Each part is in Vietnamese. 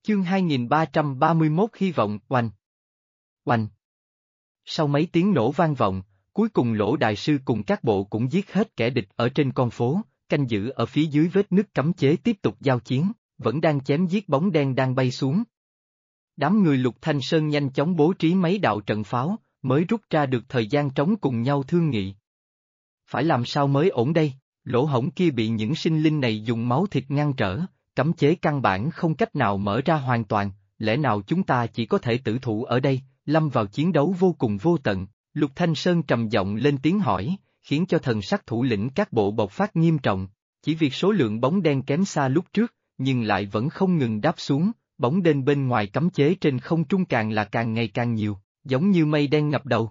Chương 2331 hy vọng. Oanh! Oanh! Sau mấy tiếng nổ vang vọng, cuối cùng Lỗ Đại Sư cùng các bộ cũng giết hết kẻ địch ở trên con phố, canh giữ ở phía dưới vết nứt cấm chế tiếp tục giao chiến, vẫn đang chém giết bóng đen đang bay xuống. Đám người Lục Thanh Sơn nhanh chóng bố trí mấy đạo trận pháo, mới rút ra được thời gian trống cùng nhau thương nghị. Phải làm sao mới ổn đây? Lỗ hổng kia bị những sinh linh này dùng máu thịt ngăn trở, cấm chế căn bản không cách nào mở ra hoàn toàn, lẽ nào chúng ta chỉ có thể tử thủ ở đây, lâm vào chiến đấu vô cùng vô tận? Lục Thanh Sơn trầm giọng lên tiếng hỏi, khiến cho thần sắc thủ lĩnh các bộ bộc phát nghiêm trọng, chỉ việc số lượng bóng đen kém xa lúc trước, nhưng lại vẫn không ngừng đáp xuống, bóng đen bên ngoài cấm chế trên không trung càng là càng ngày càng nhiều, giống như mây đen ngập đầu.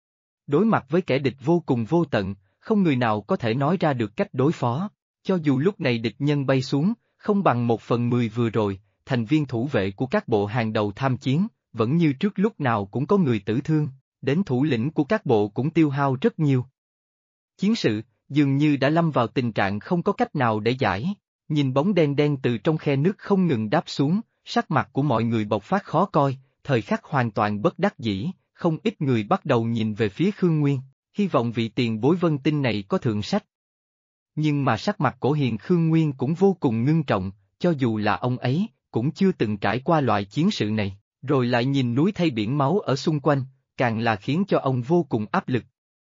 Đối mặt với kẻ địch vô cùng vô tận, không người nào có thể nói ra được cách đối phó, cho dù lúc này địch nhân bay xuống, không bằng 1/10 vừa rồi, thành viên thủ vệ của các bộ hàng đầu tham chiến, vẫn như trước lúc nào cũng có người tử thương, đến thủ lĩnh của các bộ cũng tiêu hao rất nhiều. Chiến sự, dường như đã lâm vào tình trạng không có cách nào để giải, nhìn bóng đen đen từ trong khe nước không ngừng đáp xuống, sắc mặt của mọi người bộc phát khó coi, thời khắc hoàn toàn bất đắc dĩ, không ít người bắt đầu nhìn về phía Khương Nguyên, hy vọng vị tiền bối Vân Tinh này có thượng sách. Nhưng mà sắc mặt Cổ Hiền Khương Nguyên cũng vô cùng ngưng trọng, cho dù là ông ấy, cũng chưa từng trải qua loại chiến sự này, rồi lại nhìn núi thay biển máu ở xung quanh, càng là khiến cho ông vô cùng áp lực.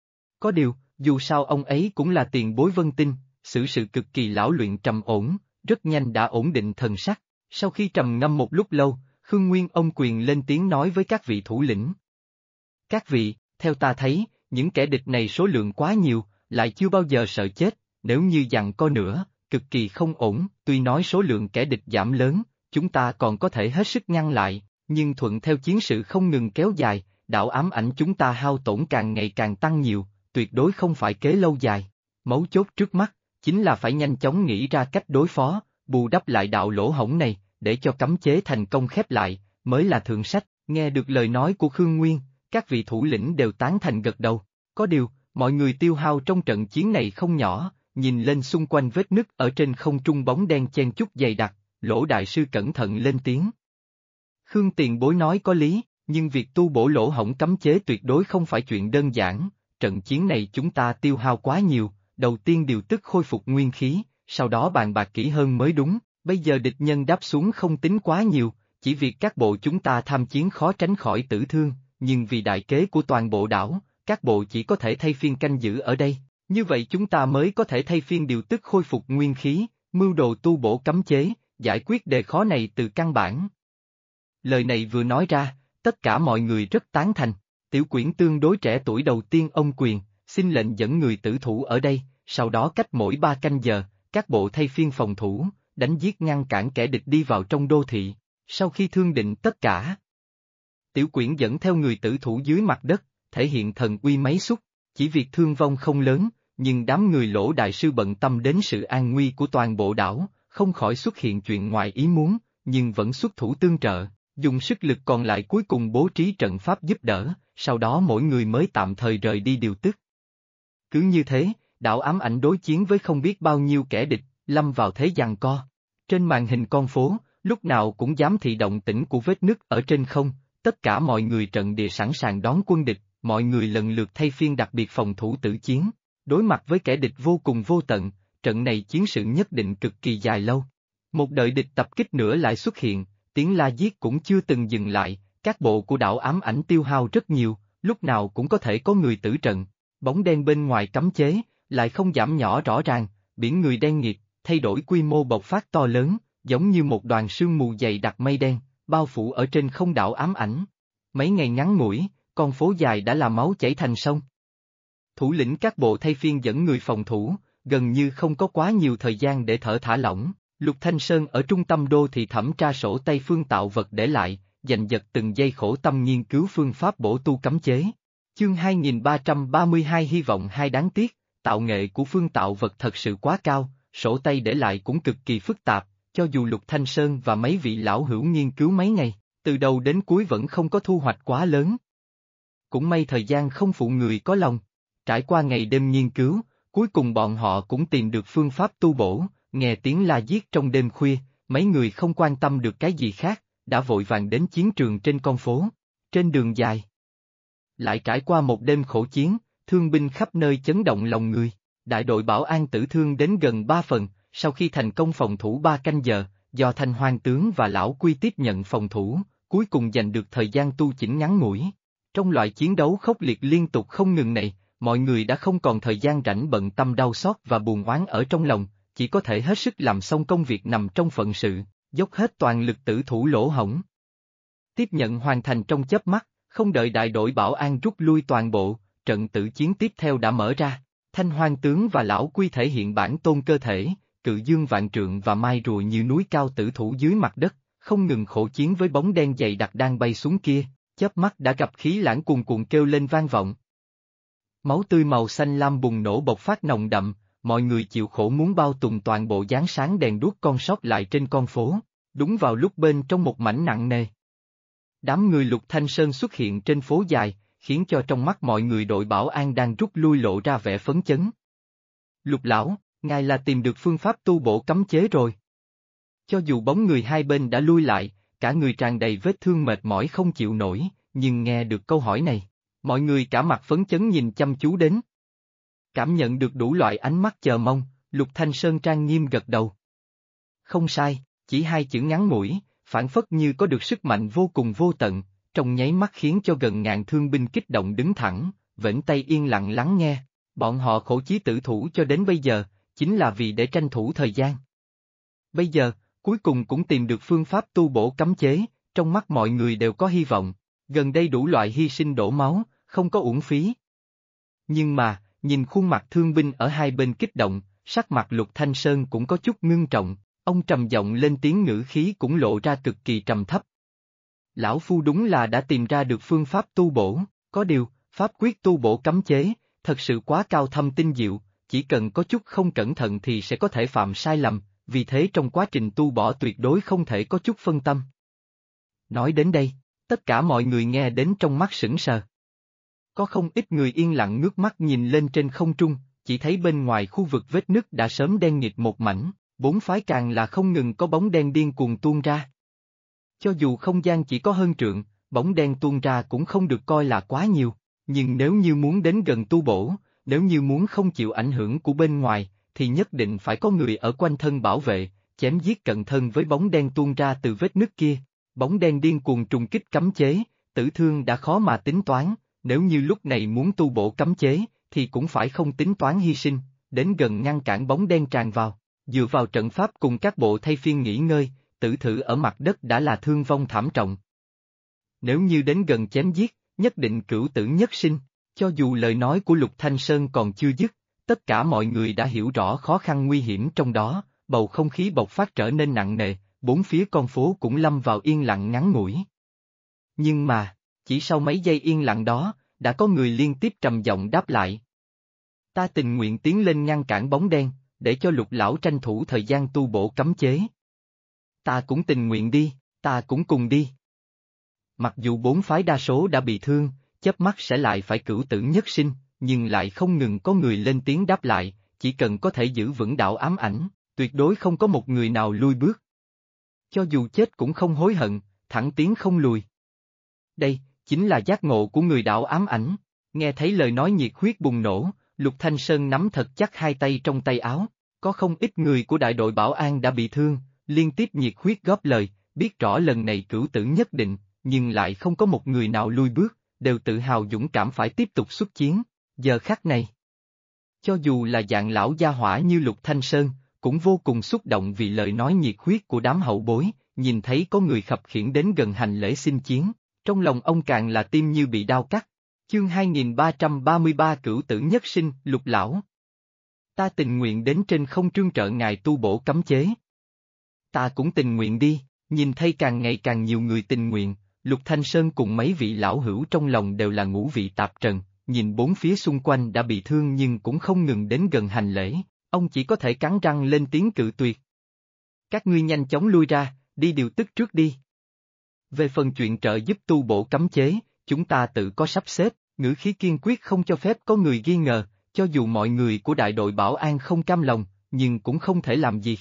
Có điều, dù sao ông ấy cũng là tiền bối Vân Tinh, xử sự cực kỳ lão luyện trầm ổn, rất nhanh đã ổn định thần sắc, sau khi trầm ngâm một lúc lâu, Khương Nguyên ôm quyền lên tiếng nói với các vị thủ lĩnh. Các vị, theo ta thấy, những kẻ địch này số lượng quá nhiều, lại chưa bao giờ sợ chết, nếu như giằng co nữa, cực kỳ không ổn, tuy nói số lượng kẻ địch giảm lớn, chúng ta còn có thể hết sức ngăn lại, nhưng thuận theo chiến sự không ngừng kéo dài, đạo ám ảnh chúng ta hao tổn càng ngày càng tăng nhiều, tuyệt đối không phải kế lâu dài. Mấu chốt trước mắt, chính là phải nhanh chóng nghĩ ra cách đối phó, bù đắp lại đạo lỗ hổng này, để cho cấm chế thành công khép lại, mới là thượng sách. Nghe được lời nói của Khương Nguyên, các vị thủ lĩnh đều tán thành gật đầu. Có điều, mọi người tiêu hao trong trận chiến này không nhỏ, nhìn lên xung quanh vết nứt ở trên không trung bóng đen chen chúc dày đặc, Lỗ Đại Sư cẩn thận lên tiếng. Khương tiền bối nói có lý, nhưng việc tu bổ lỗ hổng cấm chế tuyệt đối không phải chuyện đơn giản, trận chiến này chúng ta tiêu hao quá nhiều, đầu tiên điều tức khôi phục nguyên khí, sau đó bàn bạc kỹ hơn mới đúng, bây giờ địch nhân đáp xuống không tính quá nhiều, chỉ việc các bộ chúng ta tham chiến khó tránh khỏi tử thương, nhưng vì đại kế của toàn bộ đảo, các bộ chỉ có thể thay phiên canh giữ ở đây, như vậy chúng ta mới có thể thay phiên điều tức khôi phục nguyên khí, mưu đồ tu bổ cấm chế, giải quyết đề khó này từ căn bản. Lời này vừa nói ra, tất cả mọi người rất tán thành, Tiểu Quyển tương đối trẻ tuổi đầu tiên ông quyền, xin lệnh dẫn người tử thủ ở đây, sau đó cách mỗi 3 canh giờ, các bộ thay phiên phòng thủ, đánh giết ngăn cản kẻ địch đi vào trong đô thị, sau khi thương định tất cả. Tiểu Quyển dẫn theo người tử thủ dưới mặt đất, thể hiện thần uy mấy xúc, chỉ việc thương vong không lớn, nhưng đám người Lỗ Đại Sư bận tâm đến sự an nguy của toàn bộ đảo, không khỏi xuất hiện chuyện ngoài ý muốn, nhưng vẫn xuất thủ tương trợ, dùng sức lực còn lại cuối cùng bố trí trận pháp giúp đỡ, sau đó mỗi người mới tạm thời rời đi điều tức. Cứ như thế, đảo ám ảnh đối chiến với không biết bao nhiêu kẻ địch, lâm vào thế giằng co. Trên màn hình con phố, lúc nào cũng giám thị động tĩnh của vết nứt ở trên không, tất cả mọi người trận địa sẵn sàng đón quân địch, mọi người lần lượt thay phiên đặc biệt phòng thủ tử chiến. Đối mặt với kẻ địch vô cùng vô tận, trận này chiến sự nhất định cực kỳ dài lâu. Một đợi địch tập kích nữa lại xuất hiện, tiếng la giết cũng chưa từng dừng lại, các bộ của đảo ám ảnh tiêu hao rất nhiều, lúc nào cũng có thể có người tử trận. Bóng đen bên ngoài cấm chế, lại không giảm nhỏ rõ ràng, biển người đen nghịt, thay đổi quy mô bộc phát to lớn, giống như một đoàn sương mù dày đặc mây đen, bao phủ ở trên không đảo ám ảnh. Mấy ngày ngắn ngủi, con phố dài đã là máu chảy thành sông. Thủ lĩnh các bộ thay phiên dẫn người phòng thủ, gần như không có quá nhiều thời gian để thở thả lỏng. Lục Thanh Sơn ở trung tâm đô thị thẩm tra sổ tay phương tạo vật để lại, giành giật từng giây khổ tâm nghiên cứu phương pháp bổ tu cấm chế. Chương 2332 hy vọng hai đáng tiếc, tạo nghệ của phương tạo vật thật sự quá cao, sổ tay để lại cũng cực kỳ phức tạp, cho dù Lục Thanh Sơn và mấy vị lão hữu nghiên cứu mấy ngày, từ đầu đến cuối vẫn không có thu hoạch quá lớn. Cũng may thời gian không phụ người có lòng, trải qua ngày đêm nghiên cứu, cuối cùng bọn họ cũng tìm được phương pháp tu bổ, nghe tiếng la giết trong đêm khuya, mấy người không quan tâm được cái gì khác, đã vội vàng đến chiến trường trên con phố. Trên đường dài, lại trải qua một đêm khổ chiến, thương binh khắp nơi chấn động lòng người. Đại đội bảo an tử thương đến gần 3 phần, sau khi thành công phòng thủ 3 canh giờ, do Thanh Hoang tướng và Lão Quy tiếp nhận phòng thủ, cuối cùng giành được thời gian tu chỉnh ngắn ngủi. Trong loại chiến đấu khốc liệt liên tục không ngừng này, mọi người đã không còn thời gian rảnh bận tâm đau xót và buồn oán ở trong lòng, chỉ có thể hết sức làm xong công việc nằm trong phận sự, dốc hết toàn lực tử thủ lỗ hổng. Tiếp nhận hoàn thành trong chớp mắt, không đợi đại đội bảo an rút lui toàn bộ, trận tử chiến tiếp theo đã mở ra. Thanh Hoang tướng và Lão Quy thể hiện bản tôn cơ thể, cự dương vạn trượng và mai rùa như núi cao tử thủ dưới mặt đất, không ngừng khổ chiến với bóng đen dày đặc đang bay xuống kia, chớp mắt đã gặp khí lãng cuồn cuộn kêu lên vang vọng. Máu tươi màu xanh lam bùng nổ bộc phát nồng đậm, mọi người chịu khổ muốn bao trùm toàn bộ dáng sáng đèn đuốc con sót lại trên con phố, đúng vào lúc bên trong một mảnh nặng nề. Đám người Lục Thanh Sơn xuất hiện trên phố dài, khiến cho trong mắt mọi người đội bảo an đang rút lui lộ ra vẻ phấn chấn. Lục lão, ngài là tìm được phương pháp tu bổ cấm chế rồi. Cho dù bóng người hai bên đã lui lại, cả người tràn đầy vết thương mệt mỏi không chịu nổi, nhưng nghe được câu hỏi này, mọi người cả mặt phấn chấn nhìn chăm chú đến. Cảm nhận được đủ loại ánh mắt chờ mong, Lục Thanh Sơn trang nghiêm gật đầu. Không sai, chỉ 2 chữ ngắn ngủi, phản phất như có được sức mạnh vô cùng vô tận, trong nháy mắt khiến cho gần ngàn thương binh kích động đứng thẳng, vểnh tay yên lặng lắng nghe. Bọn họ khổ chí tử thủ cho đến bây giờ, chính là vì để tranh thủ thời gian. Bây giờ, cuối cùng cũng tìm được phương pháp tu bổ cấm chế, trong mắt mọi người đều có hy vọng, gần đây đủ loại hy sinh đổ máu, không có uổng phí. Nhưng mà, nhìn khuôn mặt thương binh ở hai bên kích động, sắc mặt Lục Thanh Sơn cũng có chút ngưng trọng, ông trầm giọng lên tiếng ngữ khí cũng lộ ra cực kỳ trầm thấp. Lão Phu đúng là đã tìm ra được phương pháp tu bổ, có điều, pháp quyết tu bổ cấm chế, thật sự quá cao thâm tinh diệu, chỉ cần có chút không cẩn thận thì sẽ có thể phạm sai lầm, vì thế trong quá trình tu bổ tuyệt đối không thể có chút phân tâm. Nói đến đây, tất cả mọi người nghe đến trong mắt sững sờ. Có không ít người yên lặng ngước mắt nhìn lên trên không trung, chỉ thấy bên ngoài khu vực vết nứt đã sớm đen nghịt một mảnh, bốn phái càng là không ngừng có bóng đen điên cuồng tuôn ra. Cho dù không gian chỉ có hơn trượng, bóng đen tuôn ra cũng không được coi là quá nhiều, nhưng nếu như muốn đến gần tu bổ, nếu như muốn không chịu ảnh hưởng của bên ngoài, thì nhất định phải có người ở quanh thân bảo vệ, chém giết cận thân với bóng đen tuôn ra từ vết nứt kia. Bóng đen điên cuồng trùng kích cấm chế, tử thương đã khó mà tính toán, nếu như lúc này muốn tu bổ cấm chế, thì cũng phải không tính toán hy sinh, đến gần ngăn cản bóng đen tràn vào. Dựa vào trận pháp cùng các bộ thay phiên nghỉ ngơi, tử thử ở mặt đất đã là thương vong thảm trọng. Nếu như đến gần chém giết, nhất định cửu tử nhất sinh, cho dù lời nói của Lục Thanh Sơn còn chưa dứt, tất cả mọi người đã hiểu rõ khó khăn nguy hiểm trong đó, bầu không khí bộc phát trở nên nặng nề, bốn phía con phố cũng lâm vào yên lặng ngắn ngủi. Nhưng mà, chỉ sau mấy giây yên lặng đó, đã có người liên tiếp trầm giọng đáp lại. Ta tình nguyện tiến lên ngăn cản bóng đen, để cho Lục lão tranh thủ thời gian tu bổ cấm chế. Ta cũng tình nguyện đi, ta cũng cùng đi. Mặc dù bốn phái đa số đã bị thương, chớp mắt sẽ lại phải cửu tử nhất sinh, nhưng lại không ngừng có người lên tiếng đáp lại, chỉ cần có thể giữ vững đạo ám ảnh, tuyệt đối không có một người nào lui bước. Cho dù chết cũng không hối hận, thẳng tiến không lùi. Đây, chính là giác ngộ của người đạo ám ảnh. Nghe thấy lời nói nhiệt huyết bùng nổ, Lục Thanh Sơn nắm thật chắc hai tay trong tay áo, có không ít người của đại đội bảo an đã bị thương, liên tiếp nhiệt huyết góp lời, biết rõ lần này cửu tử nhất định, nhưng lại không có một người nào lui bước, đều tự hào dũng cảm phải tiếp tục xuất chiến. Giờ khắc này, cho dù là dạng lão gia hỏa như Lục Thanh Sơn, cũng vô cùng xúc động vì lời nói nhiệt huyết của đám hậu bối, nhìn thấy có người khập khiễng đến gần hành lễ xin chiến, trong lòng ông càng là tim như bị đao cắt. Chương 2333 Cửu tử nhất sinh, Lục lão. Ta tình nguyện đến trên không trương trợ ngài tu bổ cấm chế. Ta cũng tình nguyện đi, nhìn thấy càng ngày càng nhiều người tình nguyện, Lục Thanh Sơn cùng mấy vị lão hữu trong lòng đều là ngũ vị tạp trần, nhìn bốn phía xung quanh đã bị thương nhưng cũng không ngừng đến gần hành lễ, ông chỉ có thể cắn răng lên tiếng cự tuyệt. Các ngươi nhanh chóng lui ra, đi điều tức trước đi. Về phần chuyện trợ giúp tu bổ cấm chế, chúng ta tự có sắp xếp, ngữ khí kiên quyết không cho phép có người nghi ngờ, cho dù mọi người của đại đội bảo an không cam lòng, nhưng cũng không thể làm gì khác,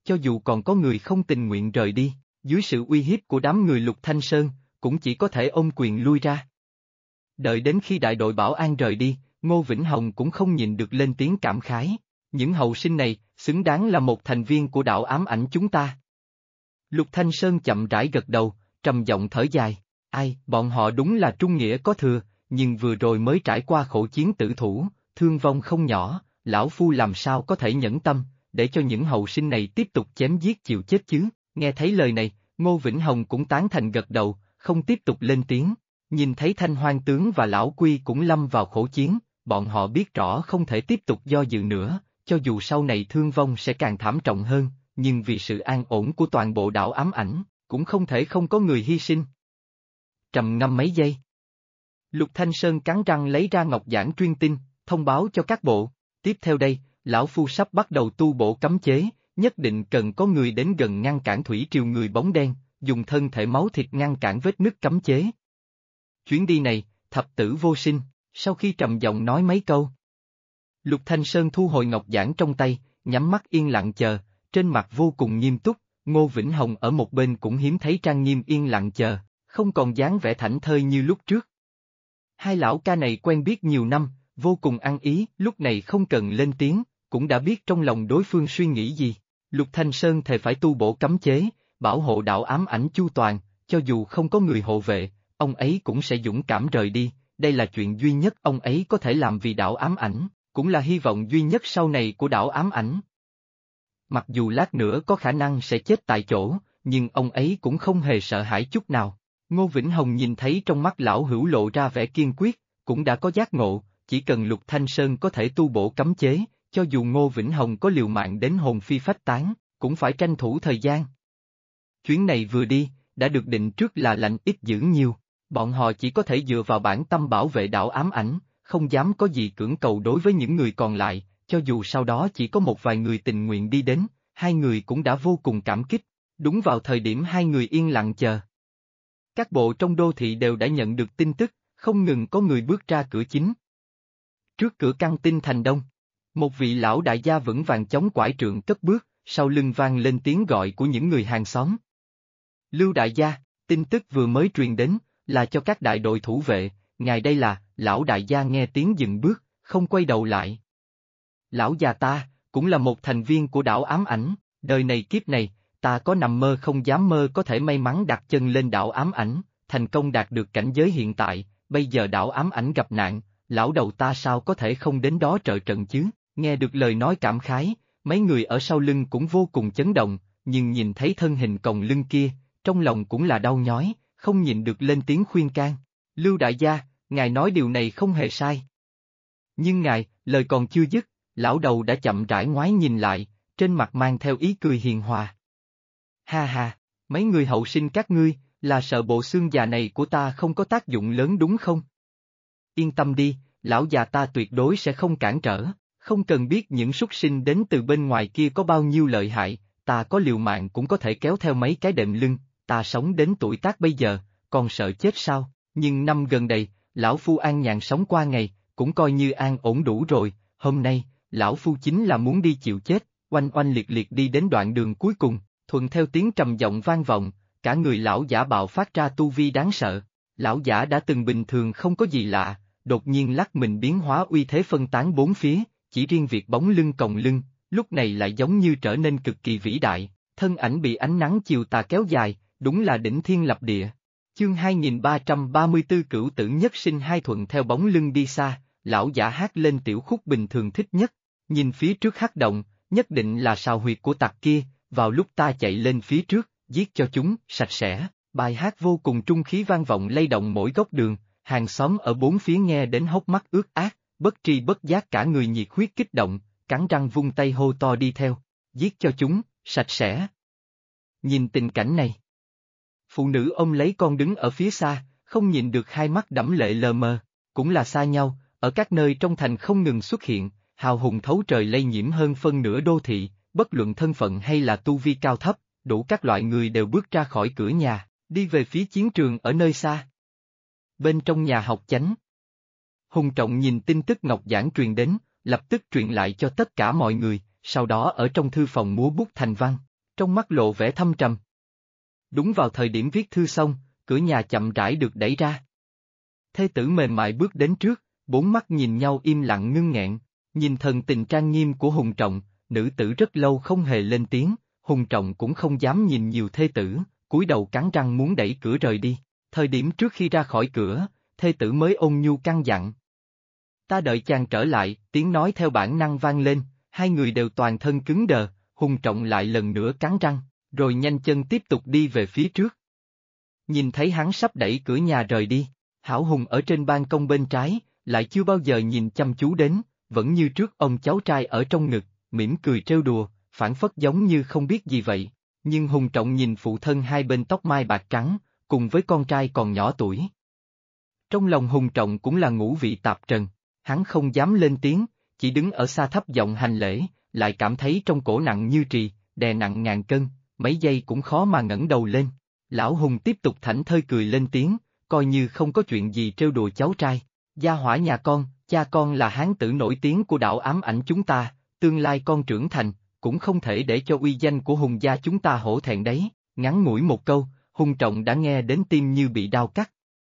cho dù còn có người không tình nguyện rời đi, dưới sự uy hiếp của đám người Lục Thanh Sơn, cũng chỉ có thể ôm quyền lui ra. Đợi đến khi đại đội bảo an rời đi, Ngô Vĩnh Hồng cũng không nhịn được lên tiếng cảm khái. Những hậu sinh này, xứng đáng là một thành viên của đạo ám ảnh chúng ta. Lục Thanh Sơn chậm rãi gật đầu, trầm giọng thở dài. Ai, bọn họ đúng là trung nghĩa có thừa, nhưng vừa rồi mới trải qua khổ chiến tử thủ, thương vong không nhỏ, lão phu làm sao có thể nhẫn tâm, để cho những hậu sinh này tiếp tục chém giết chịu chết chứ. Nghe thấy lời này, Ngô Vĩnh Hồng cũng tán thành gật đầu, không tiếp tục lên tiếng. Nhìn thấy Thanh Hoang tướng và lão Quy cũng lâm vào khổ chiến, bọn họ biết rõ không thể tiếp tục do dự nữa, cho dù sau này thương vong sẽ càng thảm trọng hơn, nhưng vì sự an ổn của toàn bộ đảo ám ảnh, cũng không thể không có người hy sinh. Trầm ngâm mấy giây. Lục Thanh Sơn cắn răng lấy ra ngọc giản truyền tin, thông báo cho các bộ. Tiếp theo đây, lão phu sắp bắt đầu tu bổ cấm chế, nhất định cần có người đến gần ngăn cản thủy triều người bóng đen, dùng thân thể máu thịt ngăn cản vết nứt cấm chế. Chuyến đi này, thập tử vô sinh, sau khi trầm giọng nói mấy câu. Lục Thanh Sơn thu hồi ngọc giản trong tay, nhắm mắt yên lặng chờ, trên mặt vô cùng nghiêm túc, Ngô Vĩnh Hồng ở một bên cũng hiếm thấy trang nghiêm yên lặng chờ, không còn dáng vẻ thảnh thơi như lúc trước. Hai lão ca này quen biết nhiều năm, vô cùng ăn ý, lúc này không cần lên tiếng, cũng đã biết trong lòng đối phương suy nghĩ gì. Lục Thanh Sơn thề phải tu bổ cấm chế, bảo hộ đạo ám ảnh chu toàn, cho dù không có người hộ vệ, ông ấy cũng sẽ dũng cảm rời đi, đây là chuyện duy nhất ông ấy có thể làm vì đạo ám ảnh, cũng là hy vọng duy nhất sau này của đạo ám ảnh. Mặc dù lát nữa có khả năng sẽ chết tại chỗ, nhưng ông ấy cũng không hề sợ hãi chút nào. Ngô Vĩnh Hồng nhìn thấy trong mắt lão hữu lộ ra vẻ kiên quyết, cũng đã có giác ngộ, chỉ cần Lục Thanh Sơn có thể tu bổ cấm chế, cho dù Ngô Vĩnh Hồng có liều mạng đến hồn phi phách tán, cũng phải tranh thủ thời gian. Chuyến này vừa đi, đã được định trước là lành ít dữ nhiều, bọn họ chỉ có thể dựa vào bản tâm bảo vệ đảo ám ảnh, không dám có gì cưỡng cầu đối với những người còn lại, cho dù sau đó chỉ có một vài người tình nguyện đi đến, hai người cũng đã vô cùng cảm kích, đúng vào thời điểm hai người yên lặng chờ. Các bộ trong đô thị đều đã nhận được tin tức, không ngừng có người bước ra cửa chính. Trước cửa căng tin thành đông, một vị lão đại gia vững vàng chống quải trượng cất bước, sau lưng vang lên tiếng gọi của những người hàng xóm. Lưu đại gia, tin tức vừa mới truyền đến, là cho các đại đội thủ vệ, ngài đây là, lão đại gia nghe tiếng dừng bước, không quay đầu lại. Lão già ta, cũng là một thành viên của đảo ám ảnh, đời này kiếp này, ta có nằm mơ không dám mơ có thể may mắn đặt chân lên đảo ám ảnh, thành công đạt được cảnh giới hiện tại, bây giờ đảo ám ảnh gặp nạn, lão đầu ta sao có thể không đến đó trợ trận chứ, nghe được lời nói cảm khái, mấy người ở sau lưng cũng vô cùng chấn động, nhưng nhìn thấy thân hình còng lưng kia, trong lòng cũng là đau nhói, không nhịn được lên tiếng khuyên can. Lưu đại gia, ngài nói điều này không hề sai. Nhưng ngài, lời còn chưa dứt, lão đầu đã chậm rãi ngoái nhìn lại, trên mặt mang theo ý cười hiền hòa. Ha ha, mấy người hậu sinh các ngươi, là sợ bộ xương già này của ta không có tác dụng lớn đúng không? Yên tâm đi, lão già ta tuyệt đối sẽ không cản trở, không cần biết những súc sinh đến từ bên ngoài kia có bao nhiêu lợi hại, ta có liều mạng cũng có thể kéo theo mấy cái đệm lưng, ta sống đến tuổi tác bây giờ, còn sợ chết sao, nhưng năm gần đây, lão phu an nhàn sống qua ngày, cũng coi như an ổn đủ rồi, hôm nay, lão phu chính là muốn đi chịu chết, oanh oanh liệt liệt đi đến đoạn đường cuối cùng, thuận theo tiếng trầm giọng vang vọng, cả người lão giả bạo phát ra tu vi đáng sợ, lão giả đã từng bình thường không có gì lạ, đột nhiên lắc mình biến hóa uy thế phân tán bốn phía, chỉ riêng việc bóng lưng còng lưng, lúc này lại giống như trở nên cực kỳ vĩ đại, thân ảnh bị ánh nắng chiều tà kéo dài, đúng là đỉnh thiên lập địa. Chương 2334 Cửu tử nhất sinh hai thuận theo bóng lưng đi xa, lão giả hát lên tiểu khúc bình thường thích nhất, nhìn phía trước hắc động, nhất định là sào huyệt của tặc kia, vào lúc ta chạy lên phía trước, giết cho chúng, sạch sẽ, bài hát vô cùng trung khí vang vọng lay động mỗi góc đường, hàng xóm ở bốn phía nghe đến hốc mắt ướt át, bất tri bất giác cả người nhiệt huyết kích động, cắn răng vung tay hô to đi theo, giết cho chúng, sạch sẽ. Nhìn tình cảnh này, phụ nữ ôm lấy con đứng ở phía xa, không nhìn được hai mắt đẫm lệ lờ mờ, cũng là xa nhau, ở các nơi trong thành không ngừng xuất hiện, hào hùng thấu trời lây nhiễm hơn phân nửa đô thị, bất luận thân phận hay là tu vi cao thấp, đủ các loại người đều bước ra khỏi cửa nhà, đi về phía chiến trường ở nơi xa. Bên trong nhà học chánh, Hùng Trọng nhìn tin tức ngọc giảng truyền đến, lập tức truyền lại cho tất cả mọi người, sau đó ở trong thư phòng múa bút thành văn, trong mắt lộ vẻ thâm trầm. Đúng vào thời điểm viết thư xong, cửa nhà chậm rãi được đẩy ra. Thê tử mềm mại bước đến trước, bốn mắt nhìn nhau im lặng ngưng nghẹn, nhìn thần tình trang nghiêm của Hùng Trọng, nữ tử rất lâu không hề lên tiếng, Hùng Trọng cũng không dám nhìn nhiều thê tử, cúi đầu cắn răng muốn đẩy cửa rời đi. Thời điểm trước khi ra khỏi cửa, thê tử mới ôn nhu căn dặn. Ta đợi chàng trở lại, tiếng nói theo bản năng vang lên, hai người đều toàn thân cứng đờ, Hùng Trọng lại lần nữa cắn răng, rồi nhanh chân tiếp tục đi về phía trước. Nhìn thấy hắn sắp đẩy cửa nhà rời đi, Hảo Hùng ở trên ban công bên trái, lại chưa bao giờ nhìn chăm chú đến, vẫn như trước ông cháu trai ở trong ngực, mỉm cười trêu đùa, phảng phất giống như không biết gì vậy. Nhưng Hùng Trọng nhìn phụ thân hai bên tóc mai bạc trắng, cùng với con trai còn nhỏ tuổi. Trong lòng Hùng Trọng cũng là ngũ vị tạp trần, hắn không dám lên tiếng, chỉ đứng ở xa thấp giọng hành lễ, lại cảm thấy trong cổ nặng như trì, đè nặng ngàn cân, mấy giây cũng khó mà ngẩng đầu lên. Lão Hùng tiếp tục thảnh thơi cười lên tiếng, coi như không có chuyện gì trêu đùa cháu trai. Gia hỏa nhà con, cha con là hán tử nổi tiếng của đảo ám ảnh chúng ta, tương lai con trưởng thành, cũng không thể để cho uy danh của Hùng gia chúng ta hổ thẹn đấy. Ngắn ngủi một câu, Hùng Trọng đã nghe đến tim như bị đau cắt.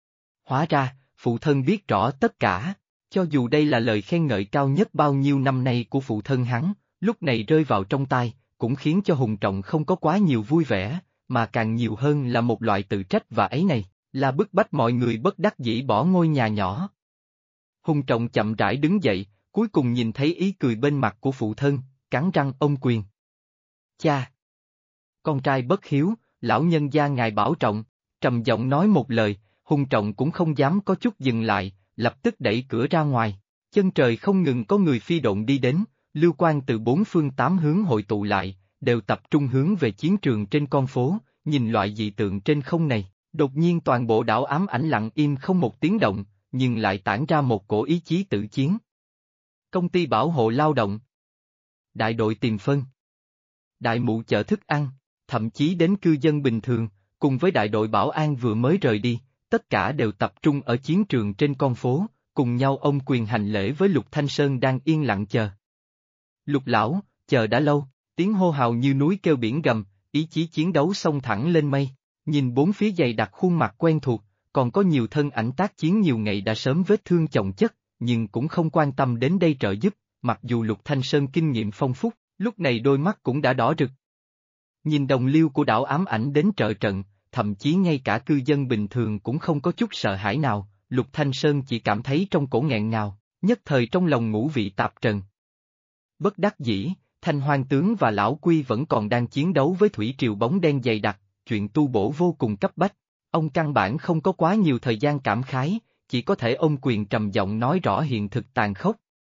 Hóa ra, phụ thân biết rõ tất cả, cho dù đây là lời khen ngợi cao nhất bao nhiêu năm nay của phụ thân hắn, lúc này rơi vào trong tai, cũng khiến cho Hùng Trọng không có quá nhiều vui vẻ, mà càng nhiều hơn là một loại tự trách và ấy này, là bức bách mọi người bất đắc dĩ bỏ ngôi nhà nhỏ. Hùng Trọng chậm rãi đứng dậy, cuối cùng nhìn thấy ý cười bên mặt của phụ thân, cắn răng ôm quyền. Cha! Con trai bất hiếu, lão nhân gia ngài bảo trọng, trầm giọng nói một lời, Hùng Trọng cũng không dám có chút dừng lại, lập tức đẩy cửa ra ngoài. Chân trời không ngừng có người phi độn đi đến, lưu quang từ bốn phương tám hướng hội tụ lại, đều tập trung hướng về chiến trường trên con phố, nhìn loại dị tượng trên không này, đột nhiên toàn bộ đảo ám ảnh lặng im không một tiếng động, nhưng lại tản ra một cổ ý chí tự chiến. Công ty bảo hộ lao động, đại đội tìm phân, đại mụ chợ thức ăn, thậm chí đến cư dân bình thường, cùng với đại đội bảo an vừa mới rời đi, tất cả đều tập trung ở chiến trường trên con phố, cùng nhau ôm quyền hành lễ với Lục Thanh Sơn đang yên lặng chờ. Lục lão, chờ đã lâu, tiếng hô hào như núi kêu biển gầm, ý chí chiến đấu xông thẳng lên mây, nhìn bốn phía dày đặc khuôn mặt quen thuộc, còn có nhiều thân ảnh tác chiến nhiều ngày đã sớm vết thương chồng chất, nhưng cũng không quan tâm đến đây trợ giúp, mặc dù Lục Thanh Sơn kinh nghiệm phong phú, lúc này đôi mắt cũng đã đỏ rực. Nhìn đồng liêu của đảo ám ảnh đến trợ trận, thậm chí ngay cả cư dân bình thường cũng không có chút sợ hãi nào, Lục Thanh Sơn chỉ cảm thấy trong cổ nghẹn ngào, nhất thời trong lòng ngũ vị tạp trần. Bất đắc dĩ, Thanh Hoang tướng và Lão Quy vẫn còn đang chiến đấu với thủy triều bóng đen dày đặc, chuyện tu bổ vô cùng cấp bách. Ông căn bản không có quá nhiều thời gian cảm khái, chỉ có thể ôm quyền trầm giọng nói rõ hiện thực tàn khốc.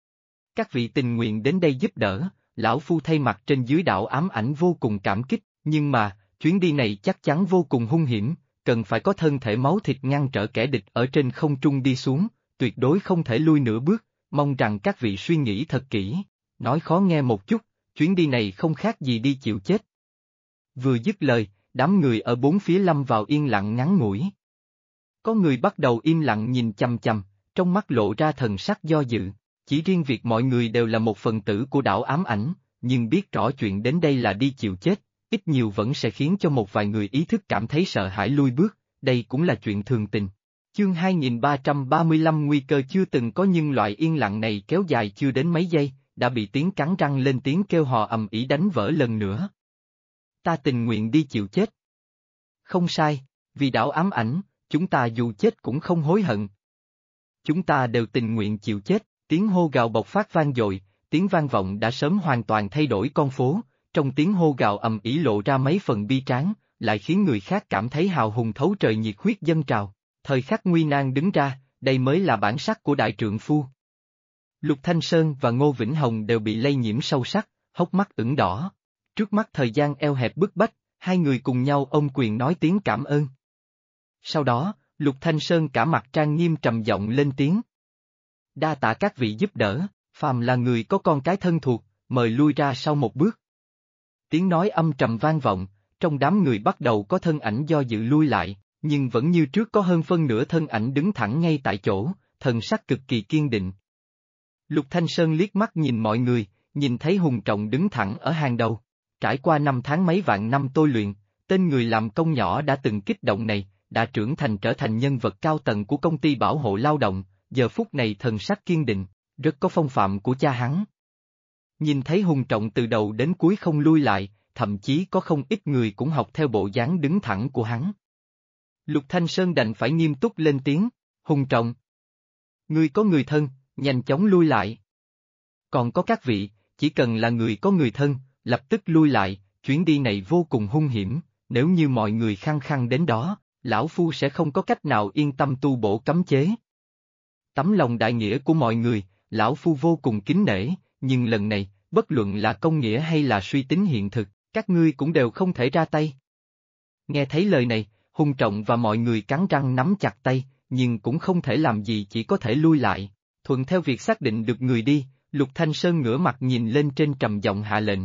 Các vị tình nguyện đến đây giúp đỡ, Lão Phu thay mặt trên dưới đảo ám ảnh vô cùng cảm kích, nhưng mà, chuyến đi này chắc chắn vô cùng hung hiểm, cần phải có thân thể máu thịt ngăn trở kẻ địch ở trên không trung đi xuống, tuyệt đối không thể lui nửa bước, mong rằng các vị suy nghĩ thật kỹ. Nói khó nghe một chút, chuyến đi này không khác gì đi chịu chết. Vừa dứt lời, đám người ở bốn phía lâm vào yên lặng ngắn ngủi. Có người bắt đầu im lặng nhìn chằm chằm, trong mắt lộ ra thần sắc do dự, chỉ riêng việc mọi người đều là một phần tử của đảo ám ảnh, nhưng biết rõ chuyện đến đây là đi chịu chết, ít nhiều vẫn sẽ khiến cho một vài người ý thức cảm thấy sợ hãi lui bước, đây cũng là chuyện thường tình. Chương 2335 nguy cơ chưa từng có nhưng loại yên lặng này kéo dài chưa đến mấy giây, đã bị tiếng cắn răng lên tiếng kêu hò ầm ĩ đánh vỡ lần nữa. Ta tình nguyện đi chịu chết. Không sai, vì đảo ám ảnh, chúng ta dù chết cũng không hối hận. Chúng ta đều tình nguyện chịu chết, tiếng hô gào bộc phát vang dội, tiếng vang vọng đã sớm hoàn toàn thay đổi con phố, trong tiếng hô gào ầm ĩ lộ ra mấy phần bi tráng, lại khiến người khác cảm thấy hào hùng thấu trời nhiệt huyết dâng trào, thời khắc nguy nan đứng ra, đây mới là bản sắc của đại trượng phu. Lục Thanh Sơn và Ngô Vĩnh Hồng đều bị lây nhiễm sâu sắc, hốc mắt ửng đỏ. Trước mắt thời gian eo hẹp bức bách, hai người cùng nhau ôm quyền nói tiếng cảm ơn. Sau đó, Lục Thanh Sơn cả mặt trang nghiêm trầm giọng lên tiếng. Đa tạ các vị giúp đỡ, phàm là người có con cái thân thuộc, mời lui ra sau một bước. Tiếng nói âm trầm vang vọng, trong đám người bắt đầu có thân ảnh do dự lui lại, nhưng vẫn như trước có hơn phân nửa thân ảnh đứng thẳng ngay tại chỗ, thần sắc cực kỳ kiên định. Lục Thanh Sơn liếc mắt nhìn mọi người, nhìn thấy Hùng Trọng đứng thẳng ở hàng đầu. trải qua 5 tháng mấy vạn năm tôi luyện, tên người làm công nhỏ đã từng kích động này, đã trưởng thành trở thành nhân vật cao tầng của công ty bảo hộ lao động, giờ phút này thần sắc kiên định, rất có phong phạm của cha hắn. Nhìn thấy Hùng Trọng từ đầu đến cuối không lui lại, thậm chí có không ít người cũng học theo bộ dáng đứng thẳng của hắn. Lục Thanh Sơn đành phải nghiêm túc lên tiếng, Hùng Trọng. Ngươi có người thân, nhanh chóng lui lại. Còn có các vị, chỉ cần là người có người thân, lập tức lui lại, chuyến đi này vô cùng hung hiểm, nếu như mọi người khăng khăng đến đó, lão phu sẽ không có cách nào yên tâm tu bổ cấm chế. Tấm lòng đại nghĩa của mọi người, lão phu vô cùng kính nể, nhưng lần này, bất luận là công nghĩa hay là suy tính hiện thực, các ngươi cũng đều không thể ra tay. Nghe thấy lời này, Hùng Trọng và mọi người cắn răng nắm chặt tay, nhưng cũng không thể làm gì, chỉ có thể lui lại. Thuận theo việc xác định được người đi, Lục Thanh Sơn ngửa mặt nhìn lên trên trầm giọng hạ lệnh.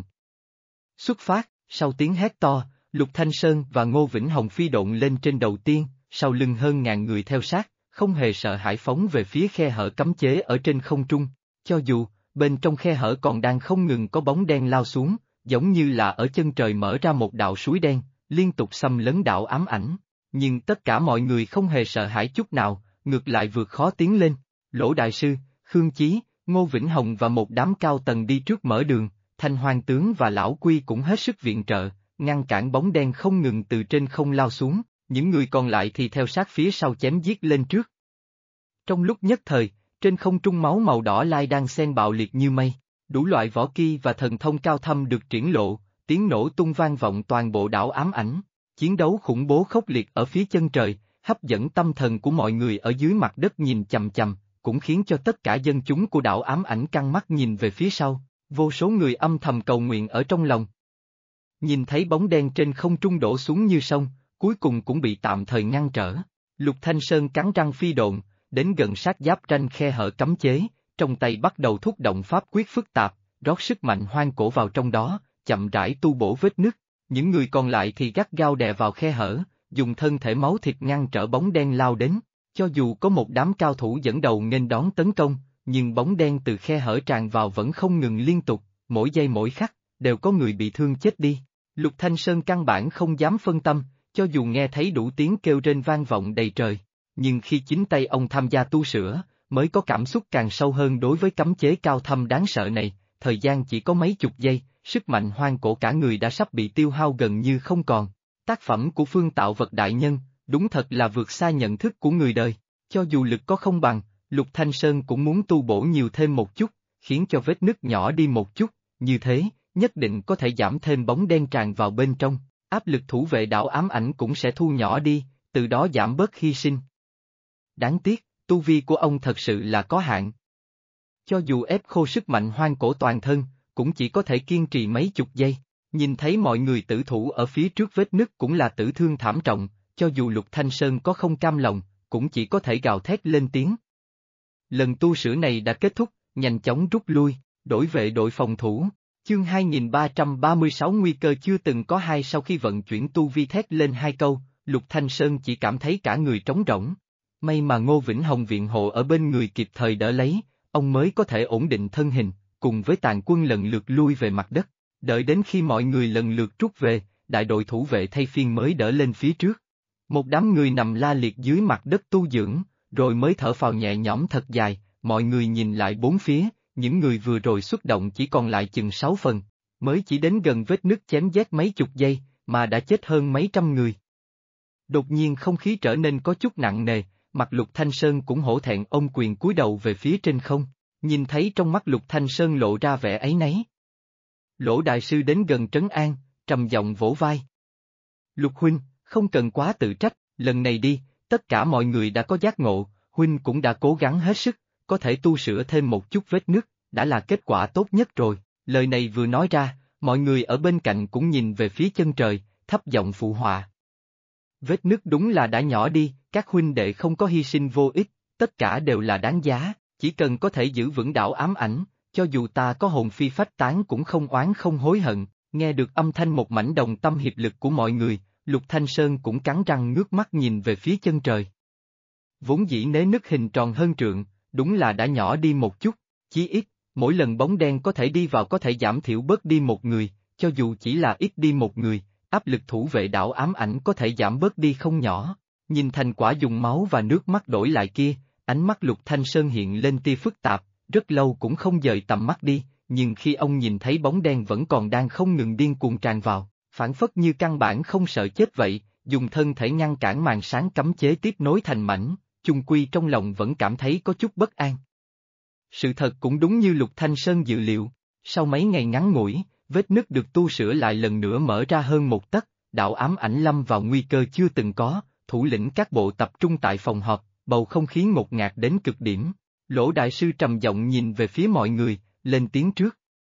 Xuất phát, sau tiếng hét to, Lục Thanh Sơn và Ngô Vĩnh Hồng phi độn lên trên đầu tiên, sau lưng hơn ngàn người theo sát, không hề sợ hãi phóng về phía khe hở cấm chế ở trên không trung, cho dù, bên trong khe hở còn đang không ngừng có bóng đen lao xuống, giống như là ở chân trời mở ra một đạo suối đen, liên tục xâm lấn đạo ám ảnh, nhưng tất cả mọi người không hề sợ hãi chút nào, ngược lại vượt khó tiến lên, Lỗ Đại Sư, Khương Chí, Ngô Vĩnh Hồng và một đám cao tầng đi trước mở đường, Thanh Hoang Tướng và Lão Quy cũng hết sức viện trợ, ngăn cản bóng đen không ngừng từ trên không lao xuống, những người còn lại thì theo sát phía sau chém giết lên trước. Trong lúc nhất thời, trên không trung máu màu đỏ lai đang xen bạo liệt như mây, đủ loại võ kỹ và thần thông cao thâm được triển lộ, tiếng nổ tung vang vọng toàn bộ đảo ám ảnh, chiến đấu khủng bố khốc liệt ở phía chân trời, hấp dẫn tâm thần của mọi người ở dưới mặt đất nhìn chằm chằm, cũng khiến cho tất cả dân chúng của đảo ám ảnh căng mắt nhìn về phía sau, vô số người âm thầm cầu nguyện ở trong lòng. Nhìn thấy bóng đen trên không trung đổ xuống như sông, cuối cùng cũng bị tạm thời ngăn trở. Lục Thanh Sơn cắn răng phi độn, đến gần sát giáp ranh khe hở cấm chế, trong tay bắt đầu thúc động pháp quyết phức tạp, rót sức mạnh hoang cổ vào trong đó, chậm rãi tu bổ vết nứt. Những người còn lại thì gắt gao đè vào khe hở, dùng thân thể máu thịt ngăn trở bóng đen lao đến. Cho dù có một đám cao thủ dẫn đầu nghênh đón tấn công, nhưng bóng đen từ khe hở tràn vào vẫn không ngừng liên tục, mỗi giây mỗi khắc, đều có người bị thương chết đi. Lục Thanh Sơn căn bản không dám phân tâm, cho dù nghe thấy đủ tiếng kêu rên vang vọng đầy trời. Nhưng khi chính tay ông tham gia tu sửa, mới có cảm xúc càng sâu hơn đối với cấm chế cao thâm đáng sợ này, thời gian chỉ có mấy chục giây, sức mạnh hoang cổ cả người đã sắp bị tiêu hao gần như không còn. Tác phẩm của Phương Tạo Vật đại nhân, đúng thật là vượt xa nhận thức của người đời, cho dù lực có không bằng, Lục Thanh Sơn cũng muốn tu bổ nhiều thêm một chút, khiến cho vết nứt nhỏ đi một chút, như thế, nhất định có thể giảm thêm bóng đen tràn vào bên trong, áp lực thủ vệ đảo ám ảnh cũng sẽ thu nhỏ đi, từ đó giảm bớt hy sinh. Đáng tiếc, tu vi của ông thật sự là có hạn. Cho dù ép khô sức mạnh hoang cổ toàn thân, cũng chỉ có thể kiên trì mấy chục giây, nhìn thấy mọi người tử thủ ở phía trước vết nứt cũng là tử thương thảm trọng, cho dù Lục Thanh Sơn có không cam lòng, cũng chỉ có thể gào thét lên tiếng. Lần tu sửa này đã kết thúc, nhanh chóng rút lui, đổi vệ đội phòng thủ. Chương 2336 nguy cơ chưa từng có hai. Sau khi vận chuyển tu vi thét lên hai câu, Lục Thanh Sơn chỉ cảm thấy cả người trống rỗng. May mà Ngô Vĩnh Hồng viện hộ ở bên người kịp thời đỡ lấy, ông mới có thể ổn định thân hình, cùng với tàn quân lần lượt lui về mặt đất. Đợi đến khi mọi người lần lượt rút về, đại đội thủ vệ thay phiên mới đỡ lên phía trước. Một đám người nằm la liệt dưới mặt đất tu dưỡng, rồi mới thở phào nhẹ nhõm thật dài, mọi người nhìn lại bốn phía, những người vừa rồi xuất động chỉ còn lại chừng 6 phần, mới chỉ đến gần vết nứt chém giết mấy chục giây, mà đã chết hơn mấy trăm người. Đột nhiên không khí trở nên có chút nặng nề, mặt Lục Thanh Sơn cũng hổ thẹn ôm quyền cúi đầu về phía trên không, nhìn thấy trong mắt Lục Thanh Sơn lộ ra vẻ áy náy. Lỗ Đại Sư đến gần trấn an, trầm giọng vỗ vai. Lục huynh, không cần quá tự trách, lần này đi, tất cả mọi người đã có giác ngộ, huynh cũng đã cố gắng hết sức, có thể tu sửa thêm một chút vết nứt, đã là kết quả tốt nhất rồi. Lời này vừa nói ra, mọi người ở bên cạnh cũng nhìn về phía chân trời, thấp giọng phụ họa. Vết nứt đúng là đã nhỏ đi, các huynh đệ không có hy sinh vô ích, tất cả đều là đáng giá, chỉ cần có thể giữ vững đảo ám ảnh, cho dù ta có hồn phi phách tán cũng không oán không hối hận. Nghe được âm thanh một mảnh đồng tâm hiệp lực của mọi người, Lục Thanh Sơn cũng cắn răng ngước mắt nhìn về phía chân trời. Vốn dĩ nế nứt hình tròn hơn trượng, đúng là đã nhỏ đi một chút, chí ít, mỗi lần bóng đen có thể đi vào có thể giảm thiểu bớt đi một người, cho dù chỉ là ít đi một người, áp lực thủ vệ đảo ám ảnh có thể giảm bớt đi không nhỏ. Nhìn thành quả dùng máu và nước mắt đổi lại kia, ánh mắt Lục Thanh Sơn hiện lên tia phức tạp, rất lâu cũng không dời tầm mắt đi, nhưng khi ông nhìn thấy bóng đen vẫn còn đang không ngừng điên cuồng tràn vào, phản phất như căn bản không sợ chết vậy, dùng thân thể ngăn cản màn sáng cấm chế tiếp nối thành mảnh, chung quy trong lòng vẫn cảm thấy có chút bất an. Sự thật cũng đúng như Lục Thanh Sơn dự liệu, sau mấy ngày ngắn ngủi, vết nứt được tu sửa lại lần nữa mở ra hơn một tấc, đạo ám ảnh lâm vào nguy cơ chưa từng có, thủ lĩnh các bộ tập trung tại phòng họp, bầu không khí ngột ngạt đến cực điểm. Lỗ đại sư trầm giọng nhìn về phía mọi người, lên tiếng trước.